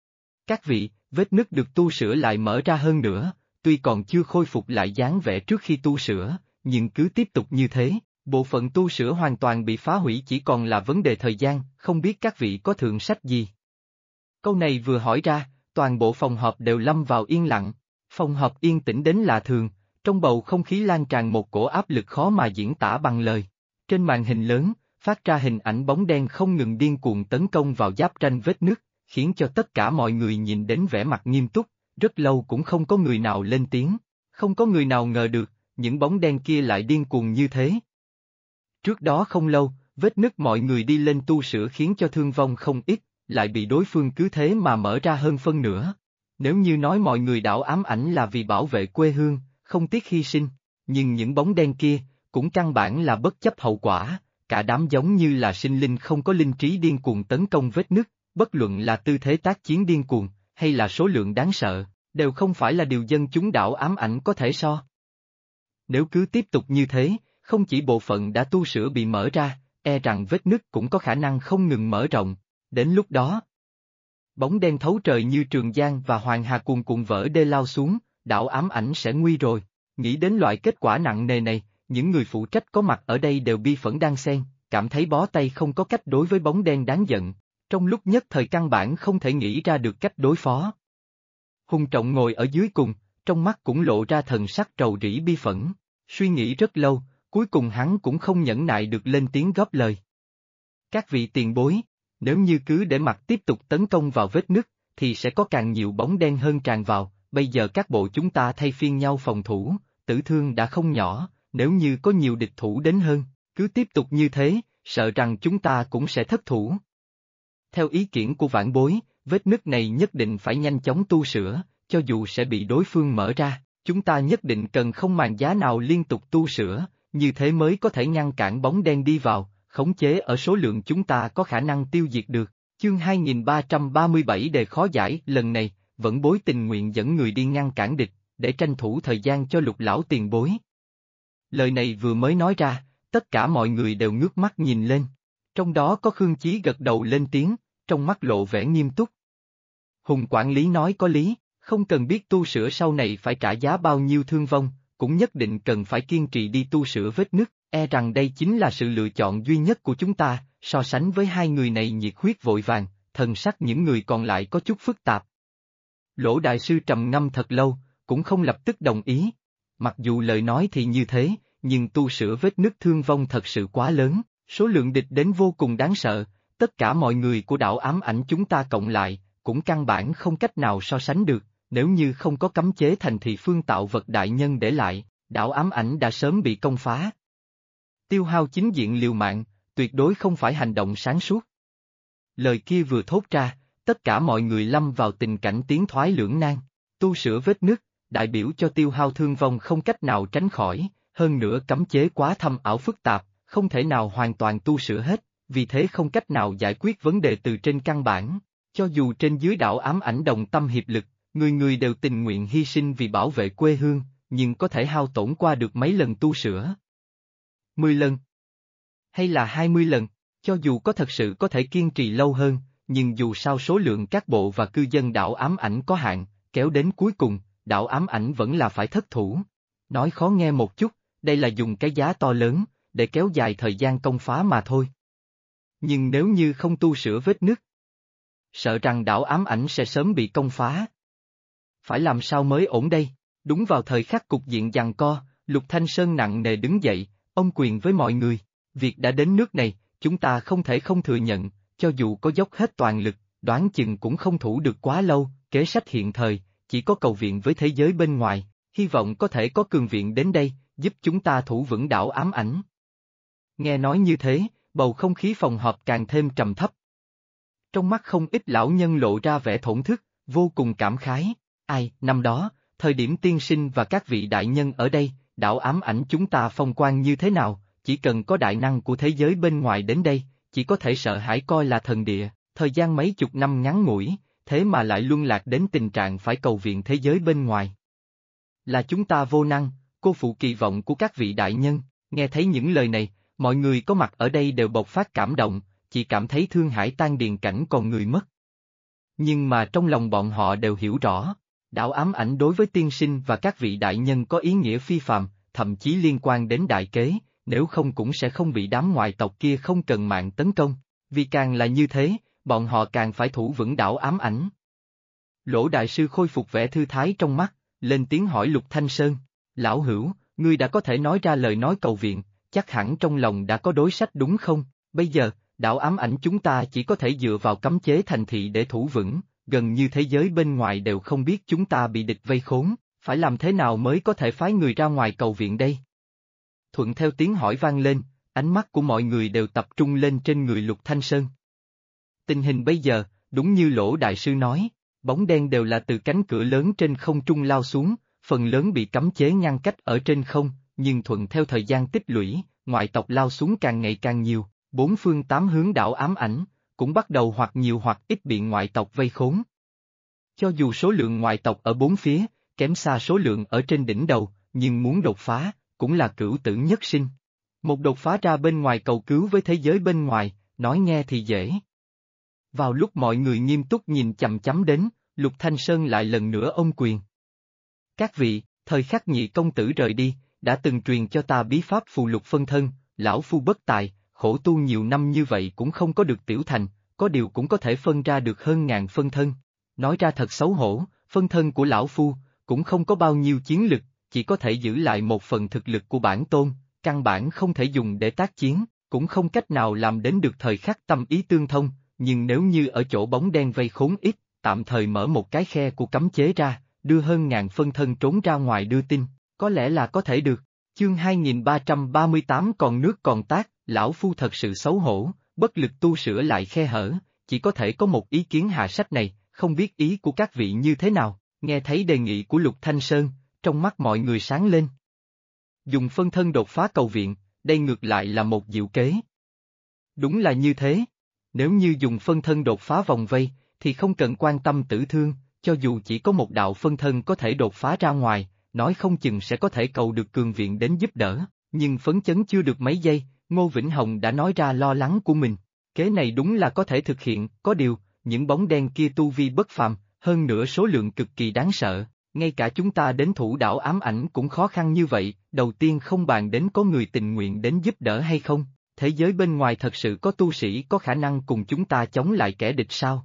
Các vị, vết nứt được tu sửa lại mở ra hơn nữa, tuy còn chưa khôi phục lại dáng vẻ trước khi tu sửa, nhưng cứ tiếp tục như thế, bộ phận tu sửa hoàn toàn bị phá hủy chỉ còn là vấn đề thời gian, không biết các vị có thượng sách gì. Câu này vừa hỏi ra, toàn bộ phòng họp đều lâm vào yên lặng, phòng họp yên tĩnh đến lạ thường, trong bầu không khí lan tràn một cổ áp lực khó mà diễn tả bằng lời. Trên màn hình lớn, phát ra hình ảnh bóng đen không ngừng điên cuồng tấn công vào giáp ranh vết nứt, khiến cho tất cả mọi người nhìn đến vẻ mặt nghiêm túc, rất lâu cũng không có người nào lên tiếng, không có người nào ngờ được, những bóng đen kia lại điên cuồng như thế. Trước đó không lâu, vết nứt mọi người đi lên tu sửa khiến cho thương vong không ít, lại bị đối phương cứ thế mà mở ra hơn phân nửa. Nếu như nói mọi người đảo ám ảnh là vì bảo vệ quê hương, không tiếc hy sinh, nhưng những bóng đen kia, cũng căn bản là bất chấp hậu quả, cả đám giống như là sinh linh không có linh trí điên cuồng tấn công vết nứt, bất luận là tư thế tác chiến điên cuồng, hay là số lượng đáng sợ, đều không phải là điều dân chúng đảo ám ảnh có thể so. Nếu cứ tiếp tục như thế, không chỉ bộ phận đã tu sửa bị mở ra, e rằng vết nứt cũng có khả năng không ngừng mở rộng, đến lúc đó. Bóng đen thấu trời như Trường Giang và Hoàng Hà cuồn cuộn vỡ đê lao xuống, đảo ám ảnh sẽ nguy rồi. Nghĩ đến loại kết quả nặng nề này, những người phụ trách có mặt ở đây đều bi phẫn đan xen, cảm thấy bó tay không có cách đối với bóng đen đáng giận, trong lúc nhất thời căn bản không thể nghĩ ra được cách đối phó. Hùng Trọng ngồi ở dưới cùng, trong mắt cũng lộ ra thần sắc rầu rĩ bi phẫn, suy nghĩ rất lâu, cuối cùng hắn cũng không nhẫn nại được lên tiếng góp lời. Các vị tiền bối, nếu như cứ để mặc tiếp tục tấn công vào vết nứt, thì sẽ có càng nhiều bóng đen hơn tràn vào, bây giờ các bộ chúng ta thay phiên nhau phòng thủ, tử thương đã không nhỏ, nếu như có nhiều địch thủ đến hơn, cứ tiếp tục như thế, sợ rằng chúng ta cũng sẽ thất thủ. Theo ý kiến của vãn bối, vết nứt này nhất định phải nhanh chóng tu sửa, cho dù sẽ bị đối phương mở ra, chúng ta nhất định cần không màng giá nào liên tục tu sửa, như thế mới có thể ngăn cản bóng đen đi vào, khống chế ở số lượng chúng ta có khả năng tiêu diệt được. Chương 2337 đề khó giải, lần này, vẫn bối tình nguyện dẫn người đi ngăn cản địch, để tranh thủ thời gian cho Lục lão tiền bối. Lời này vừa mới nói ra, tất cả mọi người đều ngước mắt nhìn lên. Trong đó có Khương Chí gật đầu lên tiếng, trong mắt lộ vẻ nghiêm túc. Hùng quản lý nói có lý, không cần biết tu sửa sau này phải trả giá bao nhiêu thương vong, cũng nhất định cần phải kiên trì đi tu sửa vết nứt, e rằng đây chính là sự lựa chọn duy nhất của chúng ta, so sánh với hai người này nhiệt huyết vội vàng, thần sắc những người còn lại có chút phức tạp. Lỗ đại sư trầm ngâm thật lâu, cũng không lập tức đồng ý. Mặc dù lời nói thì như thế, nhưng tu sửa vết nứt thương vong thật sự quá lớn, số lượng địch đến vô cùng đáng sợ, tất cả mọi người của đảo ám ảnh chúng ta cộng lại, cũng căn bản không cách nào so sánh được, nếu như không có cấm chế thành thị phương tạo vật đại nhân để lại, đảo ám ảnh đã sớm bị công phá. Tiêu hao chính diện liều mạng, tuyệt đối không phải hành động sáng suốt. Lời kia vừa thốt ra, tất cả mọi người lâm vào tình cảnh tiến thoái lưỡng nan, tu sửa vết nứt, đại biểu cho tiêu hao thương vong không cách nào tránh khỏi, hơn nữa cấm chế quá thâm ảo phức tạp, không thể nào hoàn toàn tu sửa hết, vì thế không cách nào giải quyết vấn đề từ trên căn bản, cho dù trên dưới đảo ám ảnh đồng tâm hiệp lực, người người đều tình nguyện hy sinh vì bảo vệ quê hương, nhưng có thể hao tổn qua được mấy lần tu sửa. 10 lần? Hay là 20 lần? Cho dù có thật sự có thể kiên trì lâu hơn, nhưng dù sao số lượng các bộ và cư dân đảo ám ảnh có hạn, kéo đến cuối cùng, đảo ám ảnh vẫn là phải thất thủ. Nói khó nghe một chút, đây là dùng cái giá to lớn, để kéo dài thời gian công phá mà thôi. Nhưng nếu như không tu sửa vết nứt, sợ rằng đảo ám ảnh sẽ sớm bị công phá. Phải làm sao mới ổn đây? Đúng vào thời khắc cục diện giằng co, Lục Thanh Sơn nặng nề đứng dậy, ông quyền với mọi người. Việc đã đến nước này, chúng ta không thể không thừa nhận, cho dù có dốc hết toàn lực, đoán chừng cũng không thủ được quá lâu, kế sách hiện thời, chỉ có cầu viện với thế giới bên ngoài, hy vọng có thể có cường viện đến đây, giúp chúng ta thủ vững đảo ám ảnh. Nghe nói như thế, bầu không khí phòng họp càng thêm trầm thấp. Trong mắt không ít lão nhân lộ ra vẻ thổn thức, vô cùng cảm khái. Ai, năm đó, thời điểm tiên sinh và các vị đại nhân ở đây, đảo ám ảnh chúng ta phong quang như thế nào, chỉ cần có đại năng của thế giới bên ngoài đến đây, chỉ có thể sợ hãi coi là thần địa, thời gian mấy chục năm ngắn ngủi, thế mà lại luân lạc đến tình trạng phải cầu viện thế giới bên ngoài. Là chúng ta vô năng, cô phụ kỳ vọng của các vị đại nhân, nghe thấy những lời này, mọi người có mặt ở đây đều bộc phát cảm động, chỉ cảm thấy thương hải tan điền cảnh còn người mất. Nhưng mà trong lòng bọn họ đều hiểu rõ, đảo ám ảnh đối với tiên sinh và các vị đại nhân có ý nghĩa phi phàm, thậm chí liên quan đến đại kế, nếu không cũng sẽ không bị đám ngoại tộc kia không cần mạng tấn công, vì càng là như thế, bọn họ càng phải thủ vững đảo ám ảnh. Lỗ đại sư khôi phục vẻ thư thái trong mắt, lên tiếng hỏi Lục Thanh Sơn, lão hữu, ngươi đã có thể nói ra lời nói cầu viện, chắc hẳn trong lòng đã có đối sách đúng không? Bây giờ, đảo ám ảnh chúng ta chỉ có thể dựa vào cấm chế thành thị để thủ vững, gần như thế giới bên ngoài đều không biết chúng ta bị địch vây khốn, phải làm thế nào mới có thể phái người ra ngoài cầu viện đây? Thuận theo tiếng hỏi vang lên, ánh mắt của mọi người đều tập trung lên trên người Lục Thanh Sơn. Tình hình bây giờ, đúng như Lỗ đại sư nói, bóng đen đều là từ cánh cửa lớn trên không trung lao xuống, phần lớn bị cấm chế ngăn cách ở trên không, nhưng thuận theo thời gian tích lũy, ngoại tộc lao xuống càng ngày càng nhiều, bốn phương tám hướng đảo ám ảnh, cũng bắt đầu hoặc nhiều hoặc ít bị ngoại tộc vây khốn. Cho dù số lượng ngoại tộc ở bốn phía, kém xa số lượng ở trên đỉnh đầu, nhưng muốn đột phá, cũng là cửu tử nhất sinh. Một đột phá ra bên ngoài cầu cứu với thế giới bên ngoài, nói nghe thì dễ. Vào lúc mọi người nghiêm túc nhìn chằm chằm đến, Lục Thanh Sơn lại lần nữa ôm quyền. Các vị, thời khắc Nhị công tử rời đi, đã từng truyền cho ta bí pháp phù lục phân thân, lão phu bất tài, khổ tu nhiều năm như vậy cũng không có được tiểu thành, có điều cũng có thể phân ra được hơn ngàn phân thân. Nói ra thật xấu hổ, phân thân của lão phu, cũng không có bao nhiêu chiến lực, chỉ có thể giữ lại một phần thực lực của bản tôn, căn bản không thể dùng để tác chiến, cũng không cách nào làm đến được thời khắc tâm ý tương thông, nhưng nếu như ở chỗ bóng đen vây khốn ít, tạm thời mở một cái khe của cấm chế ra, đưa hơn ngàn phân thân trốn ra ngoài đưa tin, có lẽ là có thể được. Chương 2338 còn nước còn tát, lão phu thật sự xấu hổ, bất lực tu sửa lại khe hở, chỉ có thể có một ý kiến hạ sách này, không biết ý của các vị như thế nào, nghe thấy đề nghị của Lục Thanh Sơn, trong mắt mọi người sáng lên. Dùng phân thân đột phá cầu viện, đây ngược lại là một diệu kế. Đúng là như thế. Nếu như dùng phân thân đột phá vòng vây, thì không cần quan tâm tử thương, cho dù chỉ có một đạo phân thân có thể đột phá ra ngoài, nói không chừng sẽ có thể cầu được cường viện đến giúp đỡ, nhưng phấn chấn chưa được mấy giây, Ngô Vĩnh Hồng đã nói ra lo lắng của mình. Kế này đúng là có thể thực hiện, có điều, những bóng đen kia tu vi bất phàm, hơn nữa số lượng cực kỳ đáng sợ, ngay cả chúng ta đến thủ đảo ám ảnh cũng khó khăn như vậy, đầu tiên không bàn đến có người tình nguyện đến giúp đỡ hay không. Thế giới bên ngoài thật sự có tu sĩ có khả năng cùng chúng ta chống lại kẻ địch sao?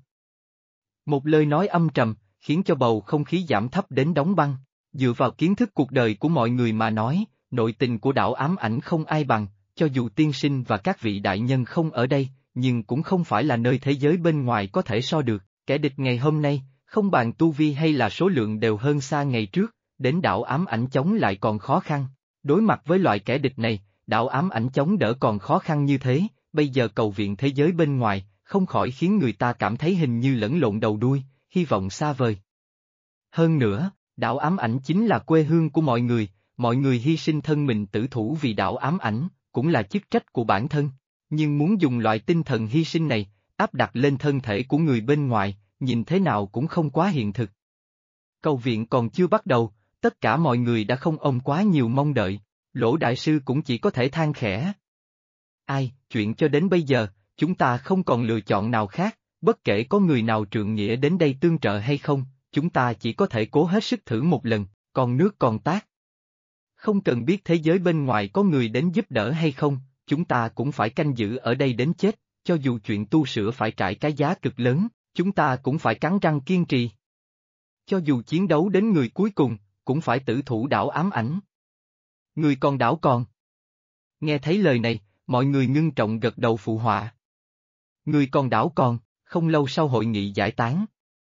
Một lời nói âm trầm, khiến cho bầu không khí giảm thấp đến đóng băng. Dựa vào kiến thức cuộc đời của mọi người mà nói, nội tình của đảo ám ảnh không ai bằng, cho dù tiên sinh và các vị đại nhân không ở đây, nhưng cũng không phải là nơi thế giới bên ngoài có thể so được. Kẻ địch ngày hôm nay, không bàn tu vi hay là số lượng đều hơn xa ngày trước, đến đảo ám ảnh chống lại còn khó khăn. Đối mặt với loại kẻ địch này, đảo ám ảnh chống đỡ còn khó khăn như thế, bây giờ cầu viện thế giới bên ngoài, không khỏi khiến người ta cảm thấy hình như lẫn lộn đầu đuôi, hy vọng xa vời. Hơn nữa, đảo ám ảnh chính là quê hương của mọi người hy sinh thân mình tử thủ vì đảo ám ảnh, cũng là chức trách của bản thân. Nhưng muốn dùng loại tinh thần hy sinh này, áp đặt lên thân thể của người bên ngoài, nhìn thế nào cũng không quá hiện thực. Cầu viện còn chưa bắt đầu, tất cả mọi người đã không ôm quá nhiều mong đợi. Lỗ đại sư cũng chỉ có thể than khẽ. Ai, chuyện cho đến bây giờ, chúng ta không còn lựa chọn nào khác, bất kể có người nào trượng nghĩa đến đây tương trợ hay không, chúng ta chỉ có thể cố hết sức thử một lần, còn nước còn tát. Không cần biết thế giới bên ngoài có người đến giúp đỡ hay không, chúng ta cũng phải canh giữ ở đây đến chết, cho dù chuyện tu sửa phải trải cái giá cực lớn, chúng ta cũng phải cắn răng kiên trì. Cho dù chiến đấu đến người cuối cùng, cũng phải tử thủ đảo ám ảnh. Người còn đảo còn. Nghe thấy lời này, mọi người ngưng trọng gật đầu phụ họa. Người còn đảo còn, không lâu sau hội nghị giải tán.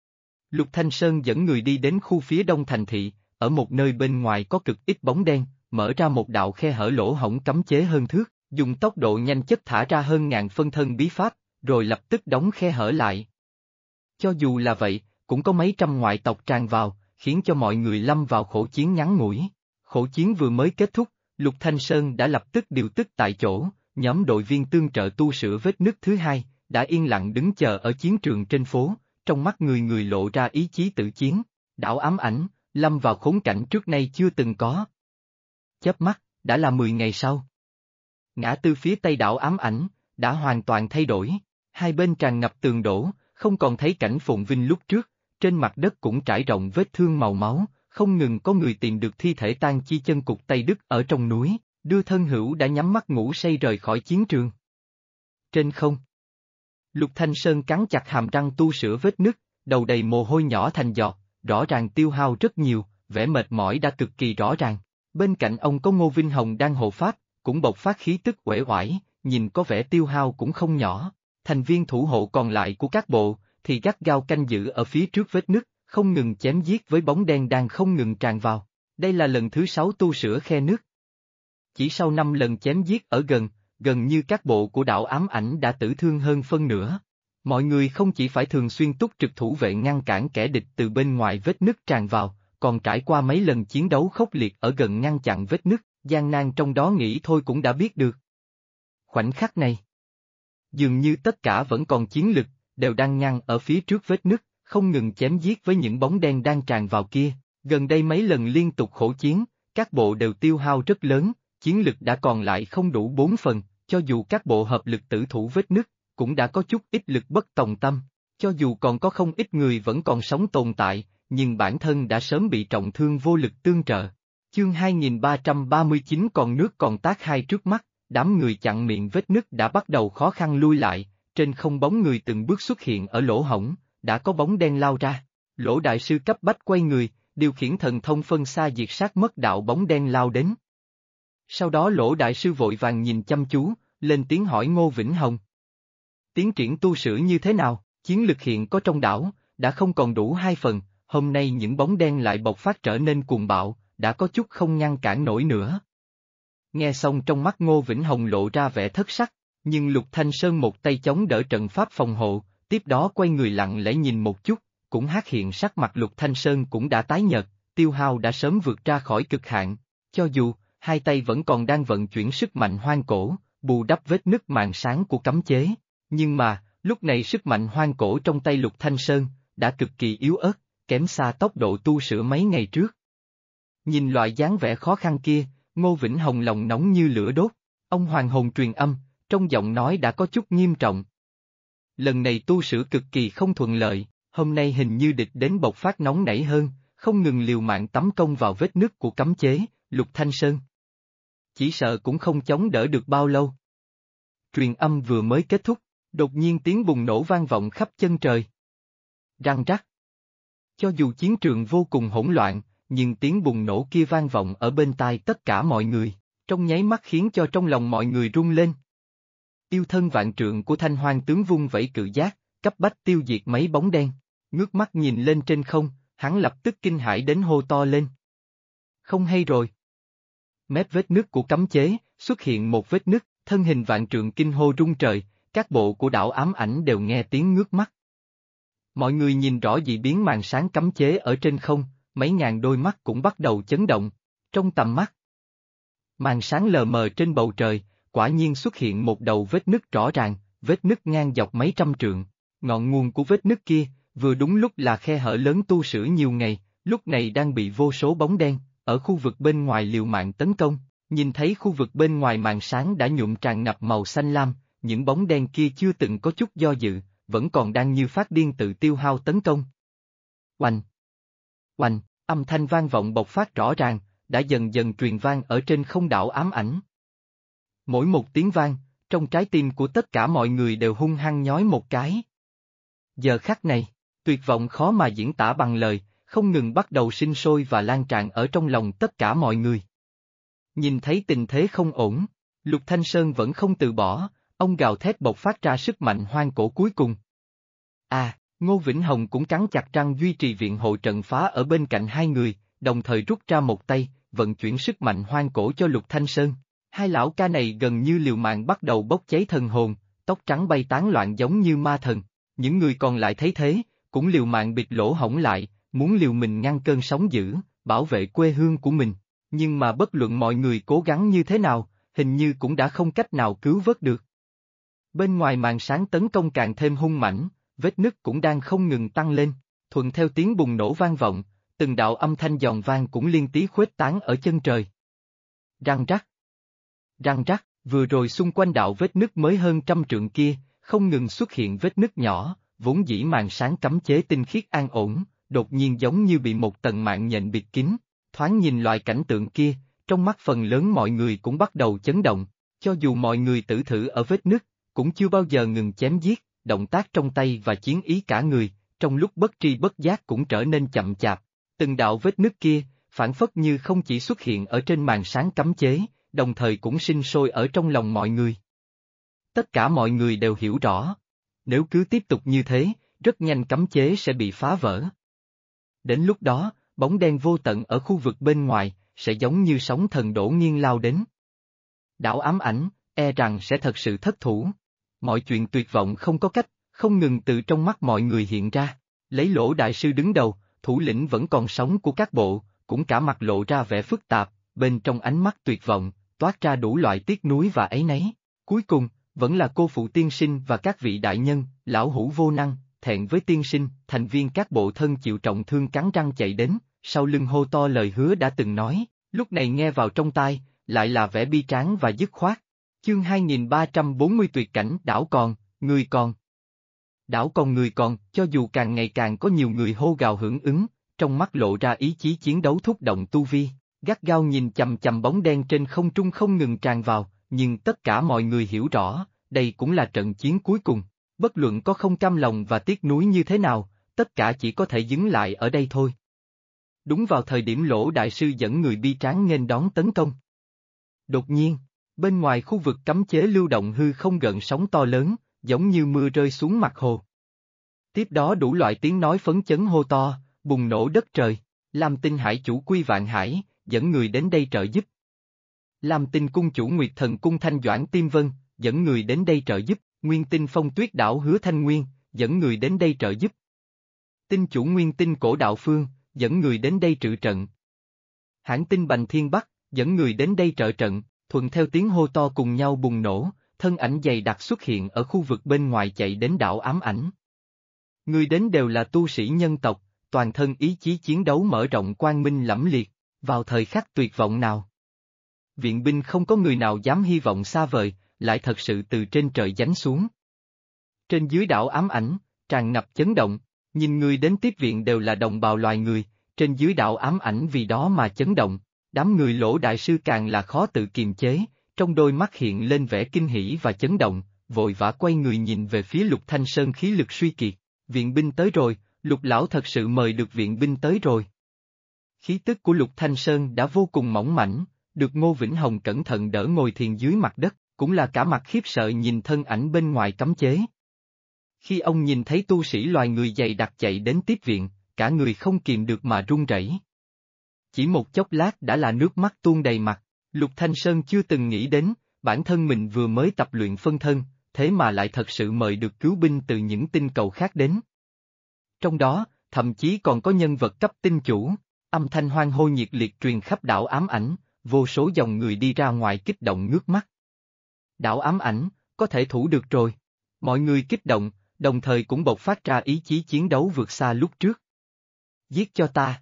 Lục Thanh Sơn dẫn người đi đến khu phía đông thành thị, ở một nơi bên ngoài có cực ít bóng đen, mở ra một đạo khe hở lỗ hổng cấm chế hơn thước, dùng tốc độ nhanh chất thả ra hơn ngàn phân thân bí pháp, rồi lập tức đóng khe hở lại. Cho dù là vậy, cũng có mấy trăm ngoại tộc tràn vào, khiến cho mọi người lâm vào khổ chiến ngắn ngủi. Khổ chiến vừa mới kết thúc, Lục Thanh Sơn đã lập tức điều tức tại chỗ, nhóm đội viên tương trợ tu sửa vết nứt thứ hai, đã yên lặng đứng chờ ở chiến trường trên phố, trong mắt người người lộ ra ý chí tự chiến, đảo ám ảnh, lâm vào khốn cảnh trước nay chưa từng có. Chớp mắt, đã là 10 ngày sau. Ngã tư phía tây đảo ám ảnh, đã hoàn toàn thay đổi, hai bên tràn ngập tường đổ, không còn thấy cảnh phồn vinh lúc trước, trên mặt đất cũng trải rộng vết thương màu máu, không ngừng có người tìm được thi thể tang chi chân cục Tây Đức ở trong núi, đưa thân hữu đã nhắm mắt ngủ say rời khỏi chiến trường. Trên không, Lục Thanh Sơn cắn chặt hàm răng tu sửa vết nứt, đầu đầy mồ hôi nhỏ thành giọt, rõ ràng tiêu hao rất nhiều, vẻ mệt mỏi đã cực kỳ rõ ràng. Bên cạnh ông có Ngô Vinh Hồng đang hộ pháp, cũng bộc phát khí tức uể oải, nhìn có vẻ tiêu hao cũng không nhỏ. Thành viên thủ hộ còn lại của các bộ, thì gắt gao canh giữ ở phía trước vết nứt, không ngừng chém giết với bóng đen đang không ngừng tràn vào. Đây là lần thứ 6 tu sửa khe nứt. Chỉ sau 5 lần chém giết ở gần như các bộ của đảo ám ảnh đã tử thương hơn phân nửa. Mọi người không chỉ phải thường xuyên túc trực thủ vệ ngăn cản kẻ địch từ bên ngoài vết nứt tràn vào, còn trải qua mấy lần chiến đấu khốc liệt ở gần ngăn chặn vết nứt, gian nan trong đó nghĩ thôi cũng đã biết được. Khoảnh khắc này, dường như tất cả vẫn còn chiến lực, đều đang ngăn ở phía trước vết nứt, không ngừng chém giết với những bóng đen đang tràn vào kia. Gần đây mấy lần liên tục khổ chiến, các bộ đều tiêu hao rất lớn, chiến lực đã còn lại không đủ 4 phần, cho dù các bộ hợp lực tử thủ vết nứt, cũng đã có chút ít lực bất tòng tâm. Cho dù còn có không ít người vẫn còn sống tồn tại, nhưng bản thân đã sớm bị trọng thương vô lực tương trợ. Chương 2339 còn nước còn tác hai trước mắt, đám người chặn miệng vết nứt đã bắt đầu khó khăn lui lại, trên không bóng người từng bước xuất hiện ở lỗ hổng, đã có bóng đen lao ra. Lỗ đại sư cấp bách quay người, điều khiển thần thông phân xa diệt sát mất đạo bóng đen lao đến. Sau đó Lỗ đại sư vội vàng nhìn chăm chú, lên tiếng hỏi Ngô Vĩnh Hồng. Tiến triển tu sửa như thế nào, chiến lực hiện có trong đảo, đã không còn đủ 2 phần, hôm nay những bóng đen lại bộc phát trở nên cuồng bạo, đã có chút không ngăn cản nổi nữa. Nghe xong trong mắt Ngô Vĩnh Hồng lộ ra vẻ thất sắc, nhưng Lục Thanh Sơn một tay chống đỡ trận pháp phòng hộ, tiếp đó quay người lặng lẽ nhìn một chút, cũng phát hiện sắc mặt Lục Thanh Sơn cũng đã tái nhợt, tiêu hao đã sớm vượt ra khỏi cực hạn, cho dù, hai tay vẫn còn đang vận chuyển sức mạnh hoang cổ, bù đắp vết nứt màn sáng của cấm chế, nhưng mà, lúc này sức mạnh hoang cổ trong tay Lục Thanh Sơn, đã cực kỳ yếu ớt, kém xa tốc độ tu sửa mấy ngày trước. Nhìn loại dáng vẻ khó khăn kia, Ngô Vĩnh Hồng lòng nóng như lửa đốt, ông hoàng hồn truyền âm, trong giọng nói đã có chút nghiêm trọng. Lần này tu sửa cực kỳ không thuận lợi, hôm nay hình như địch đến bộc phát nóng nảy hơn, không ngừng liều mạng tấn công vào vết nứt của cấm chế, Lục Thanh Sơn. Chỉ sợ cũng không chống đỡ được bao lâu. Truyền âm vừa mới kết thúc, đột nhiên tiếng bùng nổ vang vọng khắp chân trời. Răng rắc. Cho dù chiến trường vô cùng hỗn loạn, nhưng tiếng bùng nổ kia vang vọng ở bên tai tất cả mọi người, trong nháy mắt khiến cho trong lòng mọi người rung lên. Yêu thân vạn trượng của Thanh Hoang tướng vung vẩy cự giác, cấp bách tiêu diệt mấy bóng đen, ngước mắt nhìn lên trên không, hắn lập tức kinh hãi đến hô to lên. Không hay rồi. Mép vết nứt của cấm chế, xuất hiện một vết nứt, thân hình vạn trượng kinh hô rung trời, các bộ của đảo ám ảnh đều nghe tiếng ngước mắt. Mọi người nhìn rõ dị biến màn sáng cấm chế ở trên không, mấy ngàn đôi mắt cũng bắt đầu chấn động, trong tầm mắt. Màn sáng lờ mờ trên bầu trời, quả nhiên xuất hiện một đầu vết nứt rõ ràng, vết nứt ngang dọc mấy trăm trượng, ngọn nguồn của vết nứt kia, vừa đúng lúc là khe hở lớn tu sửa nhiều ngày, lúc này đang bị vô số bóng đen, ở khu vực bên ngoài liều mạng tấn công, nhìn thấy khu vực bên ngoài màn sáng đã nhuộm tràn ngập màu xanh lam, những bóng đen kia chưa từng có chút do dự, vẫn còn đang như phát điên tự tiêu hao tấn công. Oanh! Oanh! Âm thanh vang vọng bộc phát rõ ràng, đã dần dần truyền vang ở trên không đảo ám ảnh. Mỗi một tiếng vang, trong trái tim của tất cả mọi người đều hung hăng nhói một cái. Giờ khắc này, tuyệt vọng khó mà diễn tả bằng lời, không ngừng bắt đầu sinh sôi và lan tràn ở trong lòng tất cả mọi người. Nhìn thấy tình thế không ổn, Lục Thanh Sơn vẫn không từ bỏ, ông gào thét bộc phát ra sức mạnh hoang cổ cuối cùng. À, Ngô Vĩnh Hồng cũng cắn chặt răng duy trì viện hộ trận phá ở bên cạnh hai người, đồng thời rút ra một tay, vận chuyển sức mạnh hoang cổ cho Lục Thanh Sơn. Hai lão ca này gần như liều mạng bắt đầu bốc cháy thần hồn, tóc trắng bay tán loạn giống như ma thần. Những người còn lại thấy thế, cũng liều mạng bịt lỗ hổng lại, muốn liều mình ngăn cơn sóng dữ, bảo vệ quê hương của mình. Nhưng mà bất luận mọi người cố gắng như thế nào, hình như cũng đã không cách nào cứu vớt được. Bên ngoài màn sáng tấn công càng thêm hung mãnh, vết nứt cũng đang không ngừng tăng lên, thuận theo tiếng bùng nổ vang vọng, từng đạo âm thanh giòn vang cũng liên tiếp khuếch tán ở chân trời. Răng rắc. Răng rắc, vừa rồi xung quanh đạo vết nứt mới hơn 100 trượng kia, không ngừng xuất hiện vết nứt nhỏ, vốn dĩ màn sáng cấm chế tinh khiết an ổn, đột nhiên giống như bị một tầng mạng nhện bịt kín. Thoáng nhìn loại cảnh tượng kia, trong mắt phần lớn mọi người cũng bắt đầu chấn động, cho dù mọi người tử thử ở vết nứt, cũng chưa bao giờ ngừng chém giết, động tác trong tay và chiến ý cả người, trong lúc bất tri bất giác cũng trở nên chậm chạp. Từng đạo vết nứt kia, phản phất như không chỉ xuất hiện ở trên màn sáng cấm chế, đồng thời cũng sinh sôi ở trong lòng mọi người. Tất cả mọi người đều hiểu rõ, nếu cứ tiếp tục như thế, rất nhanh cấm chế sẽ bị phá vỡ. Đến lúc đó, bóng đen vô tận ở khu vực bên ngoài, sẽ giống như sóng thần đổ nghiêng lao đến. Đảo ám ảnh, e rằng sẽ thật sự thất thủ. Mọi chuyện tuyệt vọng không có cách, không ngừng từ trong mắt mọi người hiện ra. Lấy Lỗ đại sư đứng đầu, thủ lĩnh vẫn còn sống của các bộ, cũng cả mặt lộ ra vẻ phức tạp, bên trong ánh mắt tuyệt vọng, toát ra đủ loại tiếc nuối và áy náy. Cuối cùng, vẫn là cô phụ tiên sinh và các vị đại nhân, lão hữu vô năng, thẹn với tiên sinh, thành viên các bộ thân chịu trọng thương cắn răng chạy đến, sau lưng hô to lời hứa đã từng nói, lúc này nghe vào trong tai, lại là vẻ bi tráng và dứt khoát. Chương 2340 tuyệt cảnh đảo còn, người còn. Đảo còn người còn, cho dù càng ngày càng có nhiều người hô gào hưởng ứng, trong mắt lộ ra ý chí chiến đấu thúc động tu vi, gắt gao nhìn chằm chằm bóng đen trên không trung không ngừng tràn vào, nhưng tất cả mọi người hiểu rõ, đây cũng là trận chiến cuối cùng, bất luận có không cam lòng và tiếc nuối như thế nào, tất cả chỉ có thể dừng lại ở đây thôi. Đúng vào thời điểm Lỗ đại sư dẫn người bi tráng nghênh đón tấn công. Đột nhiên, bên ngoài khu vực cấm chế lưu động hư không gợn sóng to lớn, giống như mưa rơi xuống mặt hồ. Tiếp đó đủ loại tiếng nói phấn chấn hô to, bùng nổ đất trời, Lam Tinh hải chủ Quy Vạn Hải, dẫn người đến đây trợ giúp. Lam Tinh cung chủ Nguyệt Thần cung Thanh Doãn Tiêm Vân, dẫn người đến đây trợ giúp, Nguyên Tinh Phong Tuyết đảo Hứa Thanh Nguyên, dẫn người đến đây trợ giúp. Tinh chủ Nguyên Tinh Cổ Đạo Phương, dẫn người đến đây trự trận. Hãn Tinh Bành Thiên Bắc, dẫn người đến đây trợ trận, thuận theo tiếng hô to cùng nhau bùng nổ, thân ảnh dày đặc xuất hiện ở khu vực bên ngoài chạy đến đảo ám ảnh. Người đến đều là tu sĩ nhân tộc, toàn thân ý chí chiến đấu mở rộng quang minh lẫm liệt, vào thời khắc tuyệt vọng nào. Viện binh không có người nào dám hy vọng xa vời, lại thật sự từ trên trời giáng xuống. Trên dưới đảo ám ảnh, tràn ngập chấn động, nhìn người đến tiếp viện đều là đồng bào loài người, trên dưới đảo ám ảnh vì đó mà chấn động, đám người Lỗ đại sư càng là khó tự kiềm chế, trong đôi mắt hiện lên vẻ kinh hỉ và chấn động, vội vã quay người nhìn về phía Lục Thanh Sơn khí lực suy kiệt, viện binh tới rồi, Lục lão thật sự mời được viện binh tới rồi. Khí tức của Lục Thanh Sơn đã vô cùng mỏng mảnh, được Ngô Vĩnh Hồng cẩn thận đỡ ngồi thiền dưới mặt đất, cũng là cả mặt khiếp sợ nhìn thân ảnh bên ngoài cấm chế. Khi ông nhìn thấy tu sĩ loài người dày đặc chạy đến tiếp viện, cả người không kìm được mà run rẩy. Chỉ một chốc lát đã là nước mắt tuôn đầy mặt, Lục Thanh Sơn chưa từng nghĩ đến, bản thân mình vừa mới tập luyện phân thân, thế mà lại thật sự mời được cứu binh từ những tinh cầu khác đến. Trong đó, thậm chí còn có nhân vật cấp tinh chủ, âm thanh hoan hô nhiệt liệt truyền khắp đảo ám ảnh, vô số dòng người đi ra ngoài kích động ngước mắt. Đảo ám ảnh, có thể thủ được rồi. Mọi người kích động, đồng thời cũng bộc phát ra ý chí chiến đấu vượt xa lúc trước. Giết cho ta.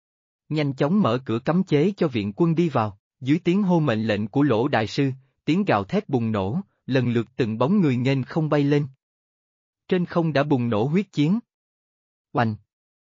Nhanh chóng mở cửa cấm chế cho viện quân đi vào, dưới tiếng hô mệnh lệnh của Lỗ đại sư, tiếng gào thét bùng nổ, lần lượt từng bóng người nghênh không bay lên. Trên không đã bùng nổ huyết chiến. Oanh!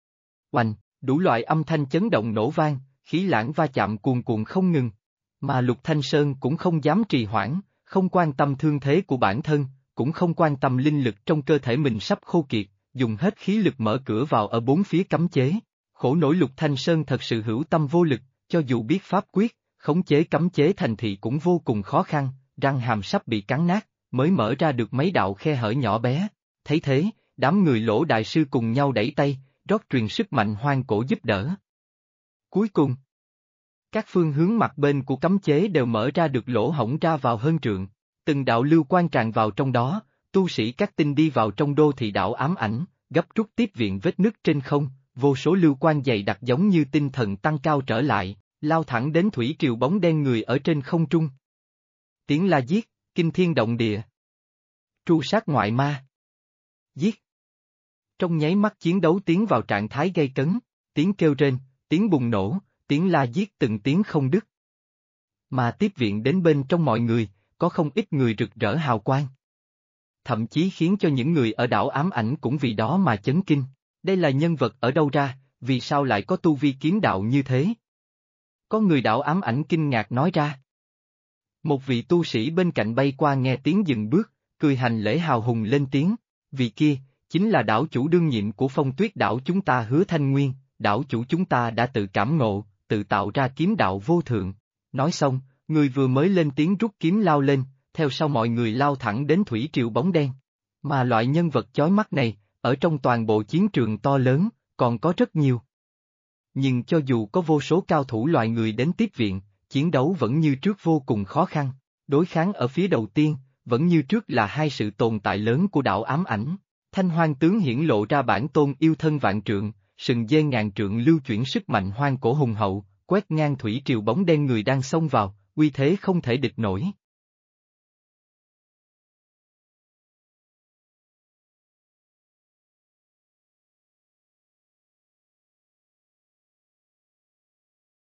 Oanh! Đủ loại âm thanh chấn động nổ vang, khí lãng va chạm cuồn cuộn không ngừng. Mà Lục Thanh Sơn cũng không dám trì hoãn, không quan tâm thương thế của bản thân, cũng không quan tâm linh lực trong cơ thể mình sắp khô kiệt, dùng hết khí lực mở cửa vào ở bốn phía cấm chế. Khổ nỗi Lục Thanh Sơn thật sự hữu tâm vô lực, cho dù biết pháp quyết, khống chế cấm chế thành thị cũng vô cùng khó khăn, răng hàm sắp bị cắn nát, mới mở ra được mấy đạo khe hở nhỏ bé. Thấy thế, đám người Lỗ đại sư cùng nhau đẩy tay, rót truyền sức mạnh hoang cổ giúp đỡ. Cuối cùng, các phương hướng mặt bên của cấm chế đều mở ra được lỗ hổng ra vào hơn trượng, từng đạo lưu quang tràn vào trong đó, tu sĩ các tinh đi vào trong đô thị đảo ám ảnh, gấp rút tiếp viện vết nứt trên không, vô số lưu quang dày đặc giống như tinh thần tăng cao trở lại, lao thẳng đến thủy triều bóng đen người ở trên không trung. Tiếng la giết, kinh thiên động địa. Tru sát ngoại ma. Giết. Trong nháy mắt chiến đấu tiến vào trạng thái gay cấn, tiếng kêu rên, tiếng bùng nổ, tiếng la giết từng tiếng không đứt. Mà tiếp viện đến bên trong mọi người, có không ít người rực rỡ hào quang. Thậm chí khiến cho những người ở đảo ám ảnh cũng vì đó mà chấn kinh. Đây là nhân vật ở đâu ra, vì sao lại có tu vi kiếm đạo như thế? Có người đảo ám ảnh kinh ngạc nói ra. Một vị tu sĩ bên cạnh bay qua nghe tiếng dừng bước, cười hành lễ hào hùng lên tiếng, vị kia, chính là đảo chủ đương nhiệm của Phong Tuyết đảo chúng ta Hứa Thanh Nguyên, đảo chủ chúng ta đã tự cảm ngộ, tự tạo ra kiếm đạo vô thượng. Nói xong, người vừa mới lên tiếng rút kiếm lao lên, theo sau mọi người lao thẳng đến thủy triều bóng đen. Mà loại nhân vật chói mắt này, ở trong toàn bộ chiến trường to lớn, còn có rất nhiều. Nhưng cho dù có vô số cao thủ loài người đến tiếp viện, chiến đấu vẫn như trước vô cùng khó khăn. Đối kháng ở phía đầu tiên, vẫn như trước là hai sự tồn tại lớn của đảo ám ảnh. Thanh Hoang tướng hiển lộ ra bản tôn yêu thân vạn trượng, sừng dê ngàn trượng lưu chuyển sức mạnh hoang cổ hùng hậu, quét ngang thủy triều bóng đen người đang xông vào, uy thế không thể địch nổi.